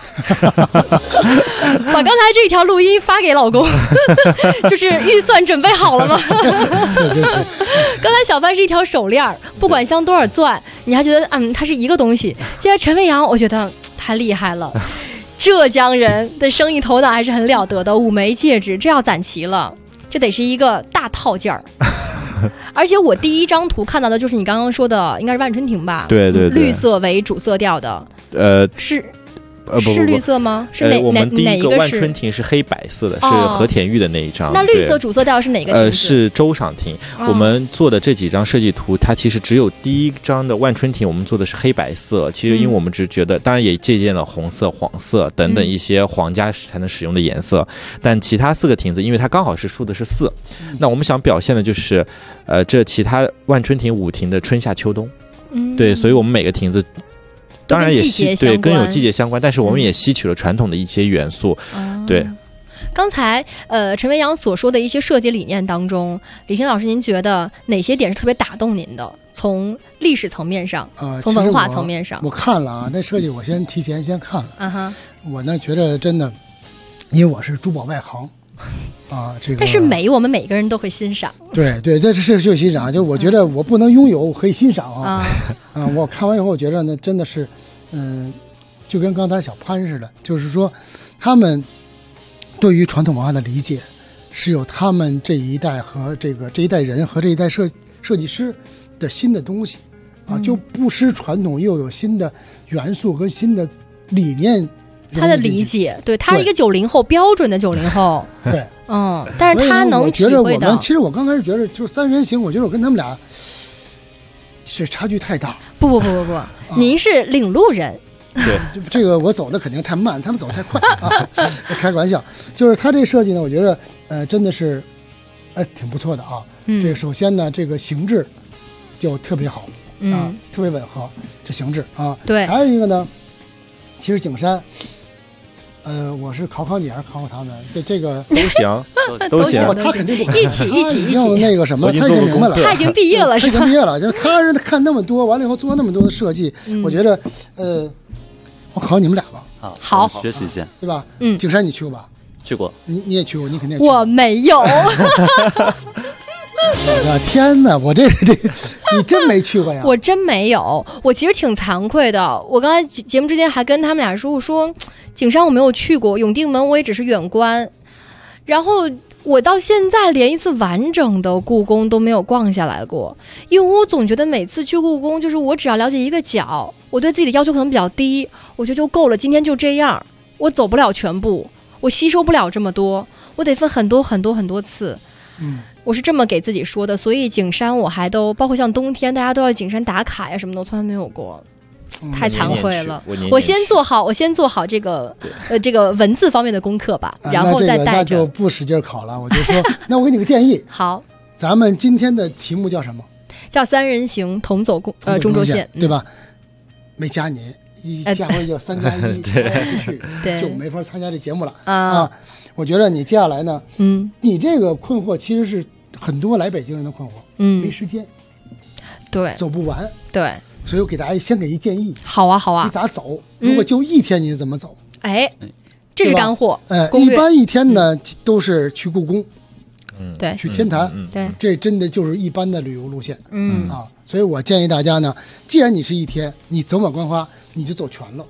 把刚才这条录音发给老公，就是预算准备好了吗？刚才小帆是一条手链，不管镶多少钻，你还觉得它是一个东西。现在陈维扬，我觉得太厉害了，浙江人的生意头脑还是很了得的。5枚戒指，这要攒齐了，这得是一个大套件儿。而且我第一张图看到的就是你刚刚说的，应该是万春亭吧？ 对， 绿色为主色调的，是绿色吗？是我们第一个万春亭是黑白色的，是和田玉的那一张。 那绿色主色调是哪个亭子？ 是周赏亭。我们做的这几张设计图，它其实只有第一张的万春亭，我们做的是黑白色。其实因为我们只觉得，当然也借鉴了红色、黄色等等一些皇家才能使用的颜色，但其他4个亭子，因为它刚好是数的是4，那我们想表现的就是这其他万春亭5亭的春夏秋冬。对，所以我们每个亭子当然也对跟有季节相关，但是我们也吸取了传统的一些元素。对， 刚才陈维扬所说的一些设计理念当中，李欣老师您觉得哪些点是特别打动您的？从历史层面上，从文化层面上， 我看了啊，那设计我提前看了。 我呢觉得真的，因为我是珠宝外行啊，这个但是美我们每个人都会欣赏。 对，这是欣赏，就我觉得我不能拥有，我可以欣赏啊。我看完以后，我觉得呢，真的是，就跟刚才小潘似的，就是说，他们对于传统文化的理解，是有他们这一代和这一代人和这一代设计师的新的东西啊，就不失传统，又有新的元素跟新的理念。 他的理解，对，他是一个90后，标准的90后。 对， 但是他能体会到。 其实我刚开始觉得，就是三人行，我觉得我跟他们俩是差距太大。 不，您是领路人。 对， 这个我走的肯定太慢，他们走得太快啊！开个玩笑，就是他这设计呢，我觉得真的是挺不错的啊。这个首先呢，这个形制就特别好啊，特别吻合这形制啊。 对， 还有一个呢，其实景山。我是考你还是考他们？这个都行，都行。 他肯定不一起。 用那个什么，他已经明白了， 他已经毕业了，是吧？ 他已经毕业了，就他是看那么多，完了以后做那么多的设计，我觉得，我考你们俩吧。 好， 学习一下， 对吧？景山你去过吧？ 去过。 你也去过，你肯定也去过。 我没有。 我的天哪！我这你真没去过呀？ 我真没有，我其实挺惭愧的。我刚才节目之前还跟他们俩说，我说景山我没有去过，永定门我也只是远观，然后我到现在连一次完整的故宫都没有逛下来过，因为我总觉得每次去故宫，就是我只要了解一个角，我对自己的要求可能比较低，我觉得就够了，今天就这样，我走不了全部，我吸收不了这么多，我得分很多次。我是这么给自己说的，所以景山我还都包括像冬天大家都要景山打卡呀什么的，我从来没有过，太惭愧了。我先做好这个这个文字方面的功课吧，然后再带着。 那就不使劲考了，我就说，那我给你个建议。 好， 咱们今天的题目叫什么？ 叫三人行，同走中轴线， 对吧？没加你，下回就3+1，我不去，就没法参加这节目了啊。我觉得你接下来呢，你这个困惑其实是很多来北京人的困惑，没时间， 对， 走不完， 对， 所以我给大家先给一建议。 好啊， 你咋走？如果就一天，你怎么走？ 这是干货。 一般一天呢都是去故宫， 对， 去天坛， 对， 这真的就是一般的旅游路线，所以我建议大家呢，既然你是一天，你走马观花，你就走全了，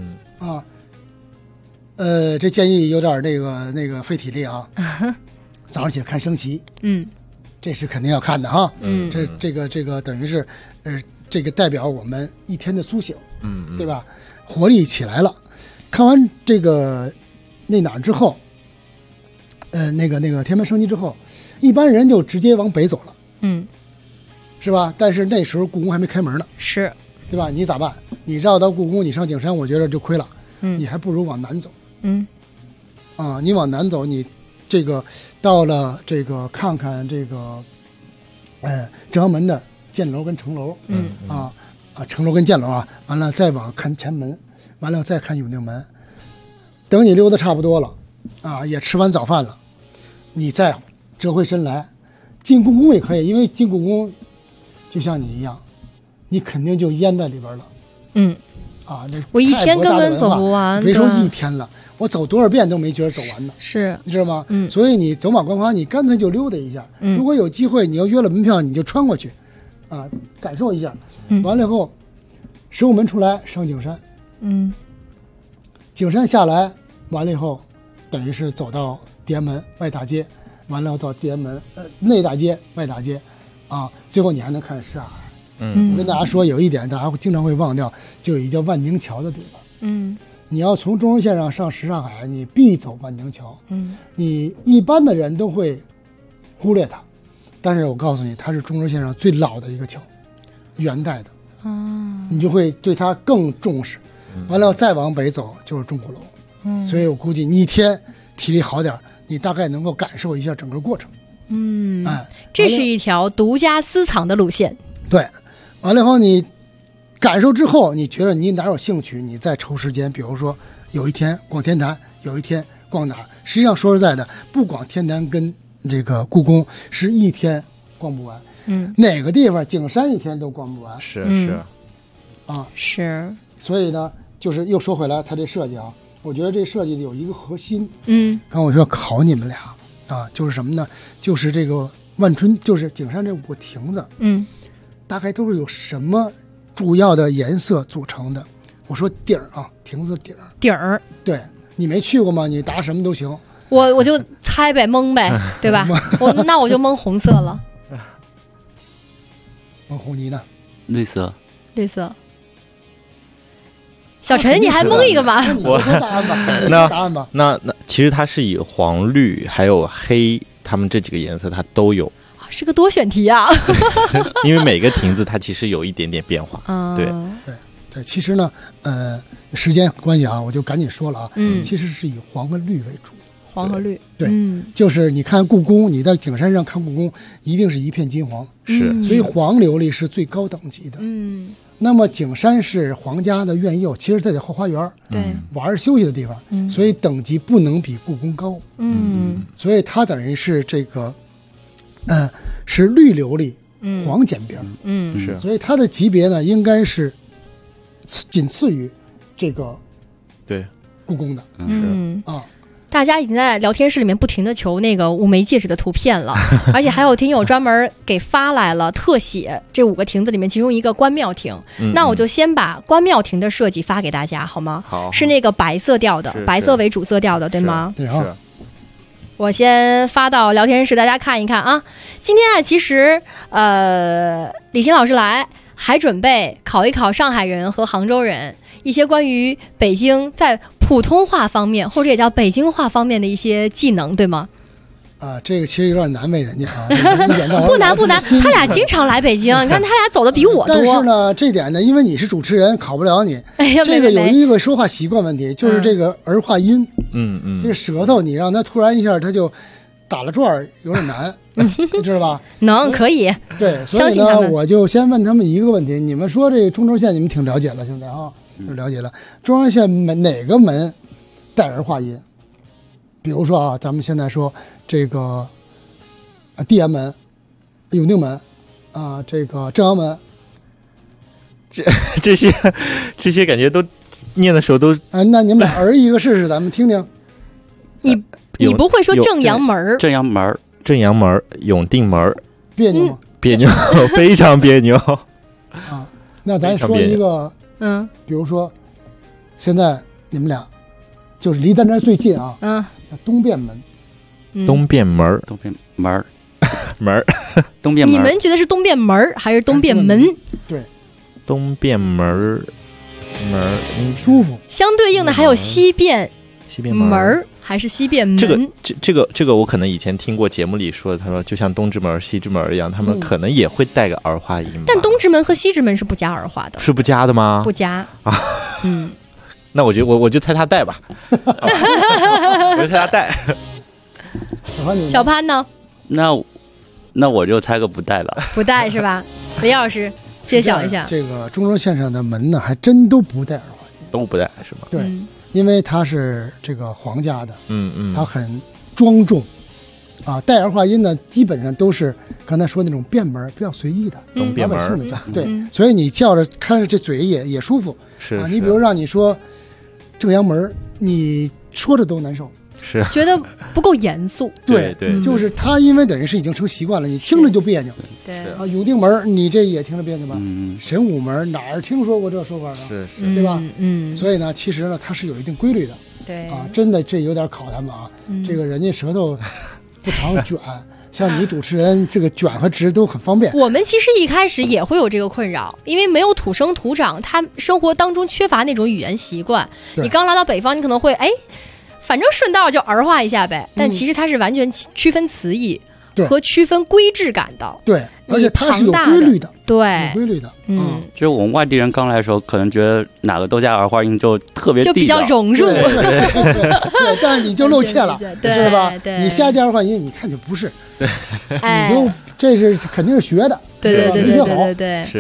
这建议有点那个费体力啊。早上起来看升旗，这是肯定要看的哈。这个等于是，这个代表我们一天的苏醒，对吧？活力起来了。看完这个那哪儿之后，那个天安门升旗之后，一般人就直接往北走了，是吧？但是那时候故宫还没开门呢， 是， 对吧？你咋办？你绕到故宫，你上景山，我觉得就亏了。你还不如往南走。你往南走，你这个到了这个看看这个，正阳门的箭楼跟城楼，城楼跟箭楼啊，完了再往看前门，完了再看永定门。等你溜达差不多了，也吃完早饭了，你再折回身来，进故宫也可以，因为进故宫就像你一样，你肯定就淹在里边了。 我一天根本走不完， 别说一天了，我走多少遍都没觉得走完呢。 是， 你知道吗？所以你走马观花，你干脆就溜达一下。如果有机会，你要约了门票，你就穿过去，感受一下。完了以后，15门出来上景山，景山下来，完了以后，等于是走到地安门外大街，完了到地安门内大街外大街，最后你还能看什刹海。我跟大家说，有一点大家经常会忘掉，就有一个叫万宁桥的地方。你要从中轴线上上什刹海，你必走万宁桥。你一般的人都会忽略它，但是我告诉你，它是中轴线上最老的一个桥，元代的。你就会对它更重视。完了再往北走就是钟鼓楼。所以我估计你一天体力好点，你大概能够感受一下整个过程。 这是一条独家私藏的路线。 对。完了以后，你感受之后，你觉得你哪有兴趣，你再抽时间，比如说有一天逛天坛，有一天逛哪儿。实际上说实在的，不逛天坛跟这个故宫是一天逛不完。哪个地方景山一天都逛不完。 是， 是。 所以呢，就是又说回来，它这设计我觉得这设计有一个核心，刚我说要考你们俩啊，就是什么呢？就是这个万春，就是景山这5个亭子，大概都是有什么主要的颜色组成的？我说底儿啊，亭子底儿，对，你没去过吗？你答什么都行。 我就猜呗，蒙呗，对吧？那我就蒙红色了。 蒙红泥呢？ 绿色。 小陈，你还蒙一个吗？ 我答案吧，答案吧。 那其实它是以黄、绿还有黑，他们这几个颜色它都有。 是个多选题啊。 因为每个亭子它其实有一点点变化。 对，其实呢，时间关系啊，我就赶紧说了啊。其实是以黄和绿为主。 黄和绿， 对，就是你看故宫，你在景山上看故宫，一定是一片金黄， 是， 所以黄琉璃是最高等级的。那么景山是皇家的苑囿，其实它得后花园， 对， 玩休息的地方，所以等级不能比故宫高。所以它等于是这个，是绿琉璃，黄简边， 是， 所以它的级别呢，应该是仅次于这个， 对， 故宫的，啊。 大家已经在聊天室里面不停的求那个5枚戒指的图片了，而且还有听友专门给发来了特写这5个亭子里面其中一个关庙亭。那我就先把关庙亭的设计发给大家好吗？ 好， 是那个白色调的，白色为主色调的，对吗？ 对啊。 我先发到聊天室，大家看一看啊。今天啊，其实李欣老师来还准备考一考上海人和杭州人一些关于北京在普通话方面或者也叫北京话方面的一些技能，对吗？ 这个其实有点难为人家啊。 不难，他俩经常来北京，你看他俩走的比我多。 但是呢，这点呢，因为你是主持人，考不了你。这个有一个说话习惯问题，就是这个儿化音。这个舌头你让他突然一下他就打了转，有点难，你知道吧？ 可以。 对，所以呢，我就先问他们一个问题：你们说这中轴线，你们挺了解了，现在啊，就了解了。中轴线哪个门带儿化音？比如说啊，咱们现在说这个地安门、永定门啊，这个正阳门， 这些感觉都念的时候都那你们俩儿一个试试，咱们听听。 你不会说正阳门、 正阳门、 永定门， 别扭吗？ 别扭，非常别扭啊。那咱说一个，比如说现在你们俩就是离咱这儿最近啊，东便门， 东便门， 你们觉得是东便门还是东便门？ 对， 东便门舒服。 相对应的还有西便门还是西便门？ 这个我可能以前听过节目里说的，他说就像东直门、西直门一样，他们可能也会带个儿化音。 但东直门和西直门是不加儿化的， 是不加的吗？ 不加啊。那我就猜他带吧，我就猜他带。 小潘呢？ 那我就猜个不带了。 不带是吧？李老师揭晓一下。 这个中轴线上的门呢，还真都不带儿化音， 都不带是吗？ 对，因为它是这个皇家的，它很庄重啊。带儿化音呢，基本上都是刚才说那种便门，比较随意的东便门， 对，所以你叫着看着这嘴也舒服。 是啊，你比如让你说正阳门，你说着都难受， 是觉得不够严肃。 对，就是他，因为等于是已经成习惯了，你听着就别扭。 对啊，永定门你这也听着别扭吧？神武门哪儿听说过这说法啊？ 是， 对吧？所以呢，其实呢，它是有一定规律的。 对啊，真的这有点考他们啊。这个人家舌头不常卷。像你主持人这个卷和直都很方便。 我们其实一开始也会有这个困扰，因为没有土生土长，他生活当中缺乏那种语言习惯。你刚来到北方，你可能会反正顺道就儿化一下呗，但其实它是完全区分词义和区分规制感的。 对，而且它是有规律的。 对， 有规律的。 就是我们外地人刚来的时候，可能觉得哪个都加儿化音就特别地道， 就比较融入。 对，但是你就露怯了，知道吧？你瞎加儿化音，你看就不是。你就这是肯定是学的， 对， 没学好。 对， 是。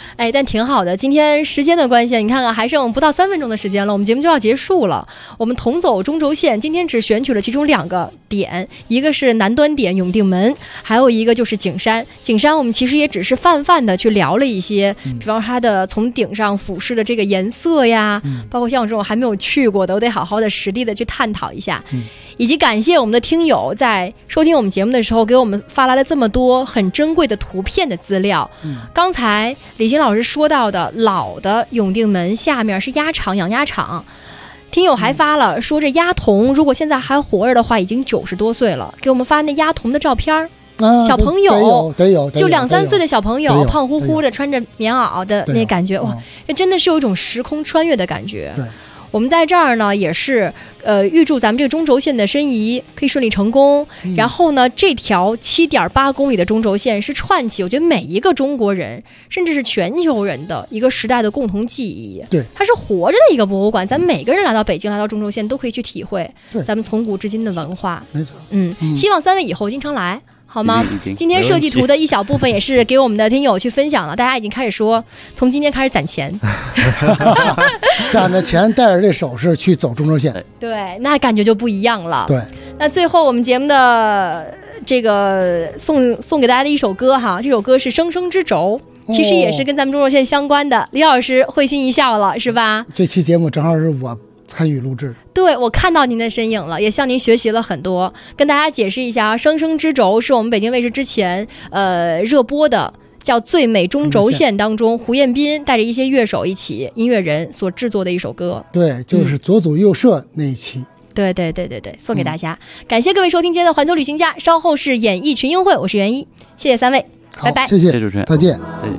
哎，但挺好的。今天时间的关系，你看看还剩不到3分钟的时间了，我们节目就要结束了。我们同走中轴线，今天只选取了其中2个点，一个是南端点永定门，还有一个就是景山。景山我们其实也只是泛泛的去聊了一些，比方说它的从顶上俯视的这个颜色呀，包括像我这种还没有去过的，我得好好的实地的去探讨一下。以及感谢我们的听友在收听我们节目的时候给我们发来了这么多很珍贵的图片的资料。刚才李欣老师说到的老的永定门下面是鸭场，养鸭场，听友还发了说这鸭童如果现在还活着的话已经90多岁了，给我们发那鸭童的照片。小朋友得有就2、3岁的小朋友，胖乎乎的穿着棉袄的那感觉，哇，这真的是有一种时空穿越的感觉。我们在这儿呢也是预祝咱们这个中轴线的申遗可以顺利成功。然后呢，这条7.8公里的中轴线是串起我觉得每一个中国人甚至是全球人的一个时代的共同记忆。对，它是活着的一个博物馆，咱们每个人来到北京来到中轴线都可以去体会咱们从古至今的文化。没错。希望3位以后经常来好吗？今天设计图的一小部分也是给我们的听友去分享了，大家已经开始说从今天开始攒钱攒着钱带着这首饰去走中轴线， 对，那感觉就不一样了。 对， 那最后我们节目的这个送给大家的一首歌哈，这首歌是生生之轴，其实也是跟咱们中轴线相关的。李老师会心一笑了是吧？这期节目正好是我参与录制，对，我看到您的身影了，也向您学习了很多。跟大家解释一下，生生之轴是我们北京卫视之前热播的叫《最美中轴线》当中，胡彦斌带着一些乐手一起音乐人所制作的一首歌。对，就是左组右摄那一期。对，送给大家。感谢各位收听今天的环球旅行家，稍后是演艺群英会，我是袁一，谢谢3位，拜拜。谢谢主持人，再见。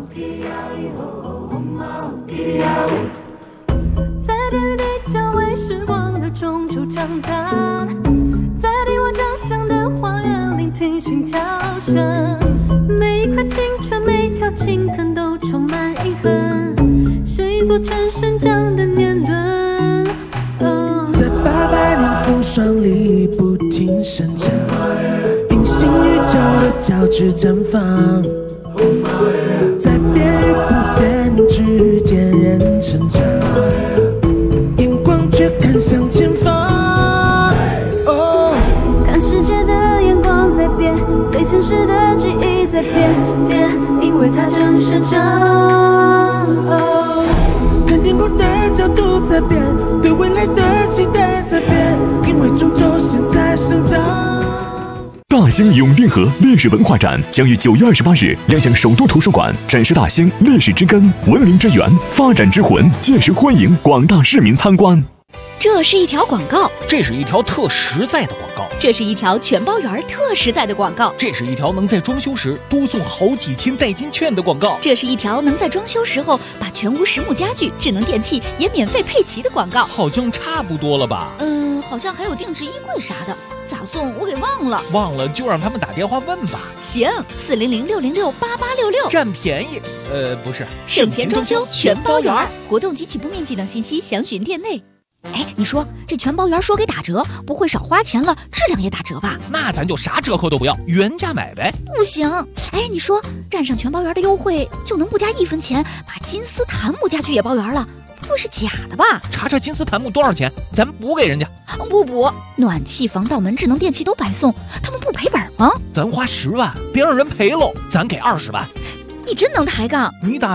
在电影里交为时光的中途长大，在帝王掌上的花园聆听心跳声，每一块青春，每条青藤都充满遗憾，是一座城生长的年轮。 在800年风霜里不停生长，平行宇宙的交织绽放，在变与不变之间人成长，眼光却看向前方。 看世界的眼光在变，对城市的记忆在变，因为它正生长。 看天空的角度在变，对未来的期待在变，因为中轴线在生长。 大兴永定河历史文化展将于9月28日亮相首都图书馆，展示大兴历史之根、文明之源、发展之魂，届时欢迎广大市民参观。 这是一条广告， 这是一条特实在的广告， 这是一条全包圆特实在的广告， 这是一条能在装修时多送好几千代金券的广告， 这是一条能在装修时候把全屋实木家具、智能电器也免费配齐的广告。 好像差不多了吧？ 好像还有定制衣柜啥的，咋送我给忘了。 忘了就让他们打电话问吧。 行，400-606-8866， 占便宜。不是， 省钱装修全包圆，活动及起步面积等信息详询店内。哎，你说这全包圆说给打折，不会少花钱了，质量也打折吧？ 那咱就啥折扣都不要，原价买呗。 不行，哎，你说占上全包圆的优惠，就能不加1分钱把金丝檀木家具也包圆了？不会是假的吧？ 查查金丝檀木多少钱，咱补给人家。 不补，暖气、防盗门、智能电器都白送，他们不赔本吗？ 咱花10万，别让人赔喽，咱给20万。 你真能抬杠！ 你打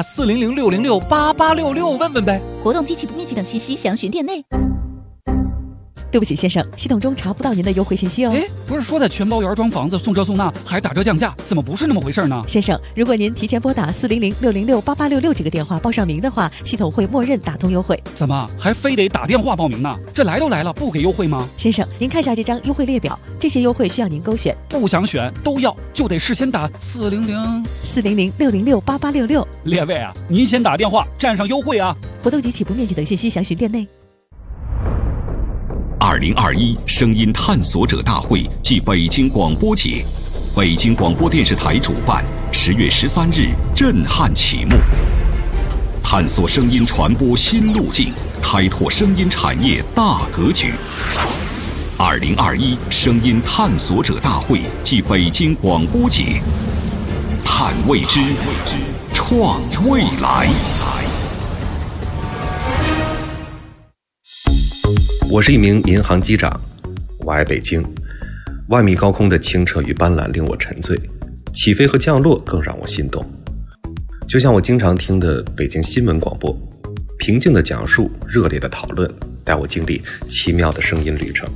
400-606-8866问问呗。 活动及起步面积等信息详询店内。 对不起，先生，系统中查不到您的优惠信息哦。 哎，不是说在全包圆装房子送这送那，还打折降价，怎么不是那么回事呢？ 先生，如果您提前拨打400-606-8866这个电话报上名的话，系统会默认打通优惠。 怎么还非得打电话报名呢？这来都来了，不给优惠吗？ 先生，您看下这张优惠列表，这些优惠需要您勾选。 不想选都要，就得事先打 400-606-8866。 列位啊，您先打电话占上优惠啊！ 活动及起步面积等信息详询店内。 2021声音探索者大会暨北京广播节，北京广播电视台主办，10月13日震撼启幕。探索声音传播新路径，开拓声音产业大格局。2021声音探索者大会暨北京广播节，探未知， 创未来。 我是一名民航机长，我爱北京。万米高空的清澈与斑斓令我沉醉，起飞和降落更让我心动。就像我经常听的北京新闻广播，平静的讲述，热烈的讨论，带我经历奇妙的声音旅程。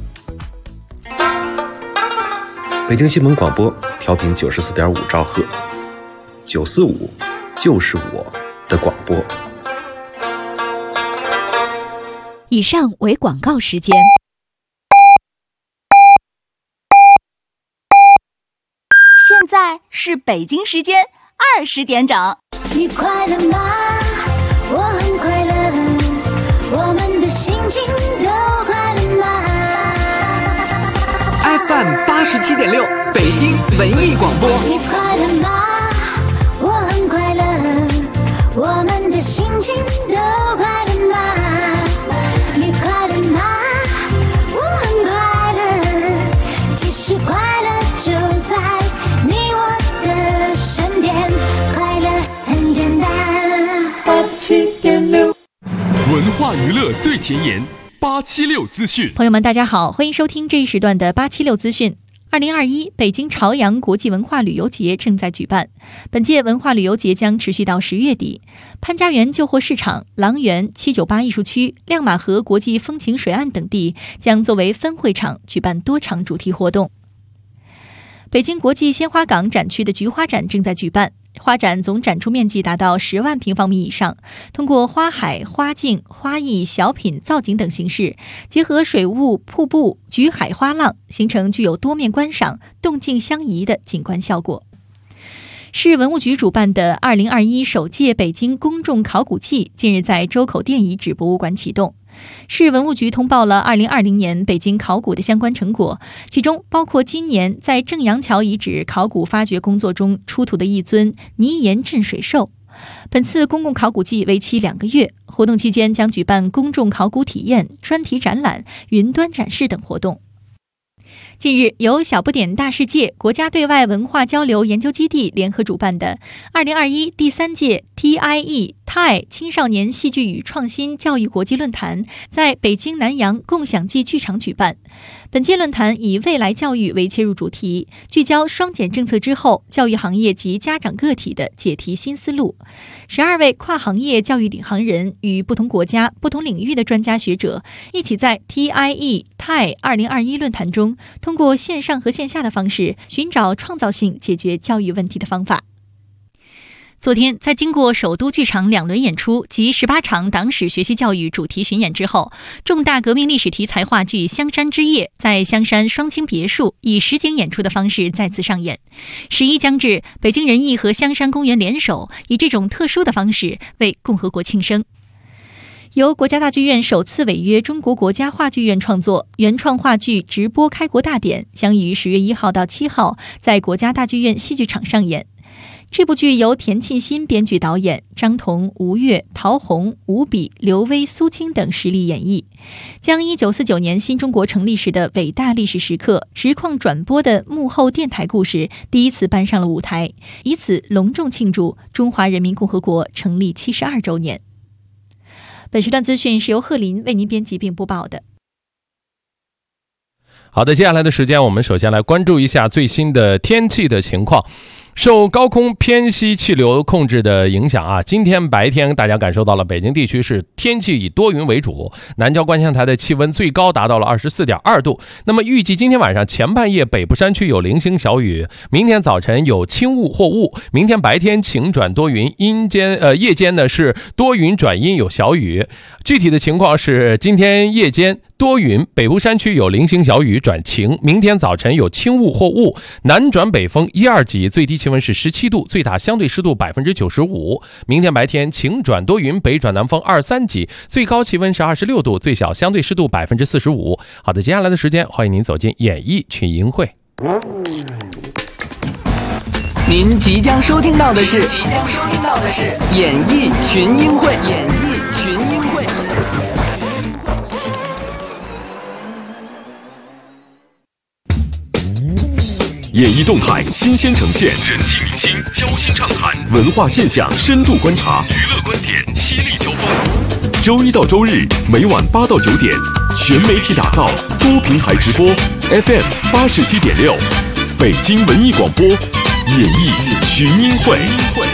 北京新闻广播调频94.5兆赫，945就是我的广播。 以上为广告时间。 现在是北京时间20点整。 你快乐吗？我很快乐，我们的心情都快乐吗？ FM 87.6北京文艺广播。 你快乐吗？我很快乐，我们的心情都快乐吗？你快乐吗？我很快乐，其实快乐就在你我的身边，快乐很简单。87.6 文化娱乐最前沿，876资讯。 朋友们，大家好，欢迎收听这一时段的876资讯。2021北京朝阳国际文化旅游节正在举办，本届文化旅游节将持续到10月底。潘家园旧货市场、郎园、798艺术区、亮马河国际风情水岸等地将作为分会场举办多场主题活动。北京国际鲜花港展区的菊花展正在举办，花展总展出面积达到10万平方米以上，通过花海、花径、花艺、小品、造景等形式，结合水雾、瀑布、菊海花浪，形成具有多面观赏、动静相宜的景观效果。市文物局主办的2021首届北京公众考古季近日在周口店遗址博物馆启动。市文物局通报了2020年北京考古的相关成果，其中包括今年在正阳桥遗址考古发掘工作中出土的一尊泥岩镇水兽。本次公共考古季为期2个月，活动期间将举办公众考古体验、专题展览、云端展示等活动。近日，由小不点大世界国家对外文化交流研究基地联合主办的2021第3届 TIE 青少年戏剧与创新教育国际论坛在北京南阳共享记剧场举办。本届论坛以未来教育为切入主题，聚焦双减政策之后教育行业及家长个体的解题新思路。12位跨行业教育领航人与不同国家、不同领域的专家学者一起在 TIE 2021论坛中，通过线上和线下的方式寻找创造性解决教育问题的方法。昨天，在经过首都剧场2轮演出及18场党史学习教育主题巡演之后，重大革命历史题材话剧《香山之夜》在香山双清别墅以实景演出的方式再次上演。11将至，北京人艺和香山公园联手，以这种特殊的方式为共和国庆生。由国家大剧院首次违约中国国家话剧院创作原创话剧直播开国大典，将于10月1号到7号在国家大剧院戏剧场上演。这部剧由田沁鑫编剧导演，张彤、吴越、陶虹、吴比、刘威、苏青等实力演绎，将1949年新中国成立时的伟大历史时刻实况转播的幕后电台故事第一次搬上了舞台，以此隆重庆祝中华人民共和国成立72周年。本时段资讯是由贺林为您编辑并播报的。 好的，接下来的时间我们首先来关注一下最新的天气的情况。受高空偏西气流控制的影响啊，今天白天大家感受到了北京地区是天气以多云为主，南郊观象台的气温最高达到了24.2度。那么预计今天晚上前半夜北部山区有零星小雨，明天早晨有轻雾或雾，明天白天晴转多云，夜间呢是多云转阴有小雨。具体的情况是今天夜间多云，北部山区有零星小雨转晴，明天早晨有轻雾或雾，南转北风1、2级，最低气温是17度，最大相对湿度95%。明天白天晴转多云，北转南风2、3级，最高气温是26度，最小相对湿度45%。好的，接下来的时间欢迎您走进演艺群英会。 您即将收听到的是演艺群英会。 演艺动态新鲜呈现，人气明星交心畅谈，文化现象深度观察，娱乐观点犀利交锋。周一到周日每晚8到9点，全媒体打造，多平台直播 ，FM 87.6，北京文艺广播，演艺群英会。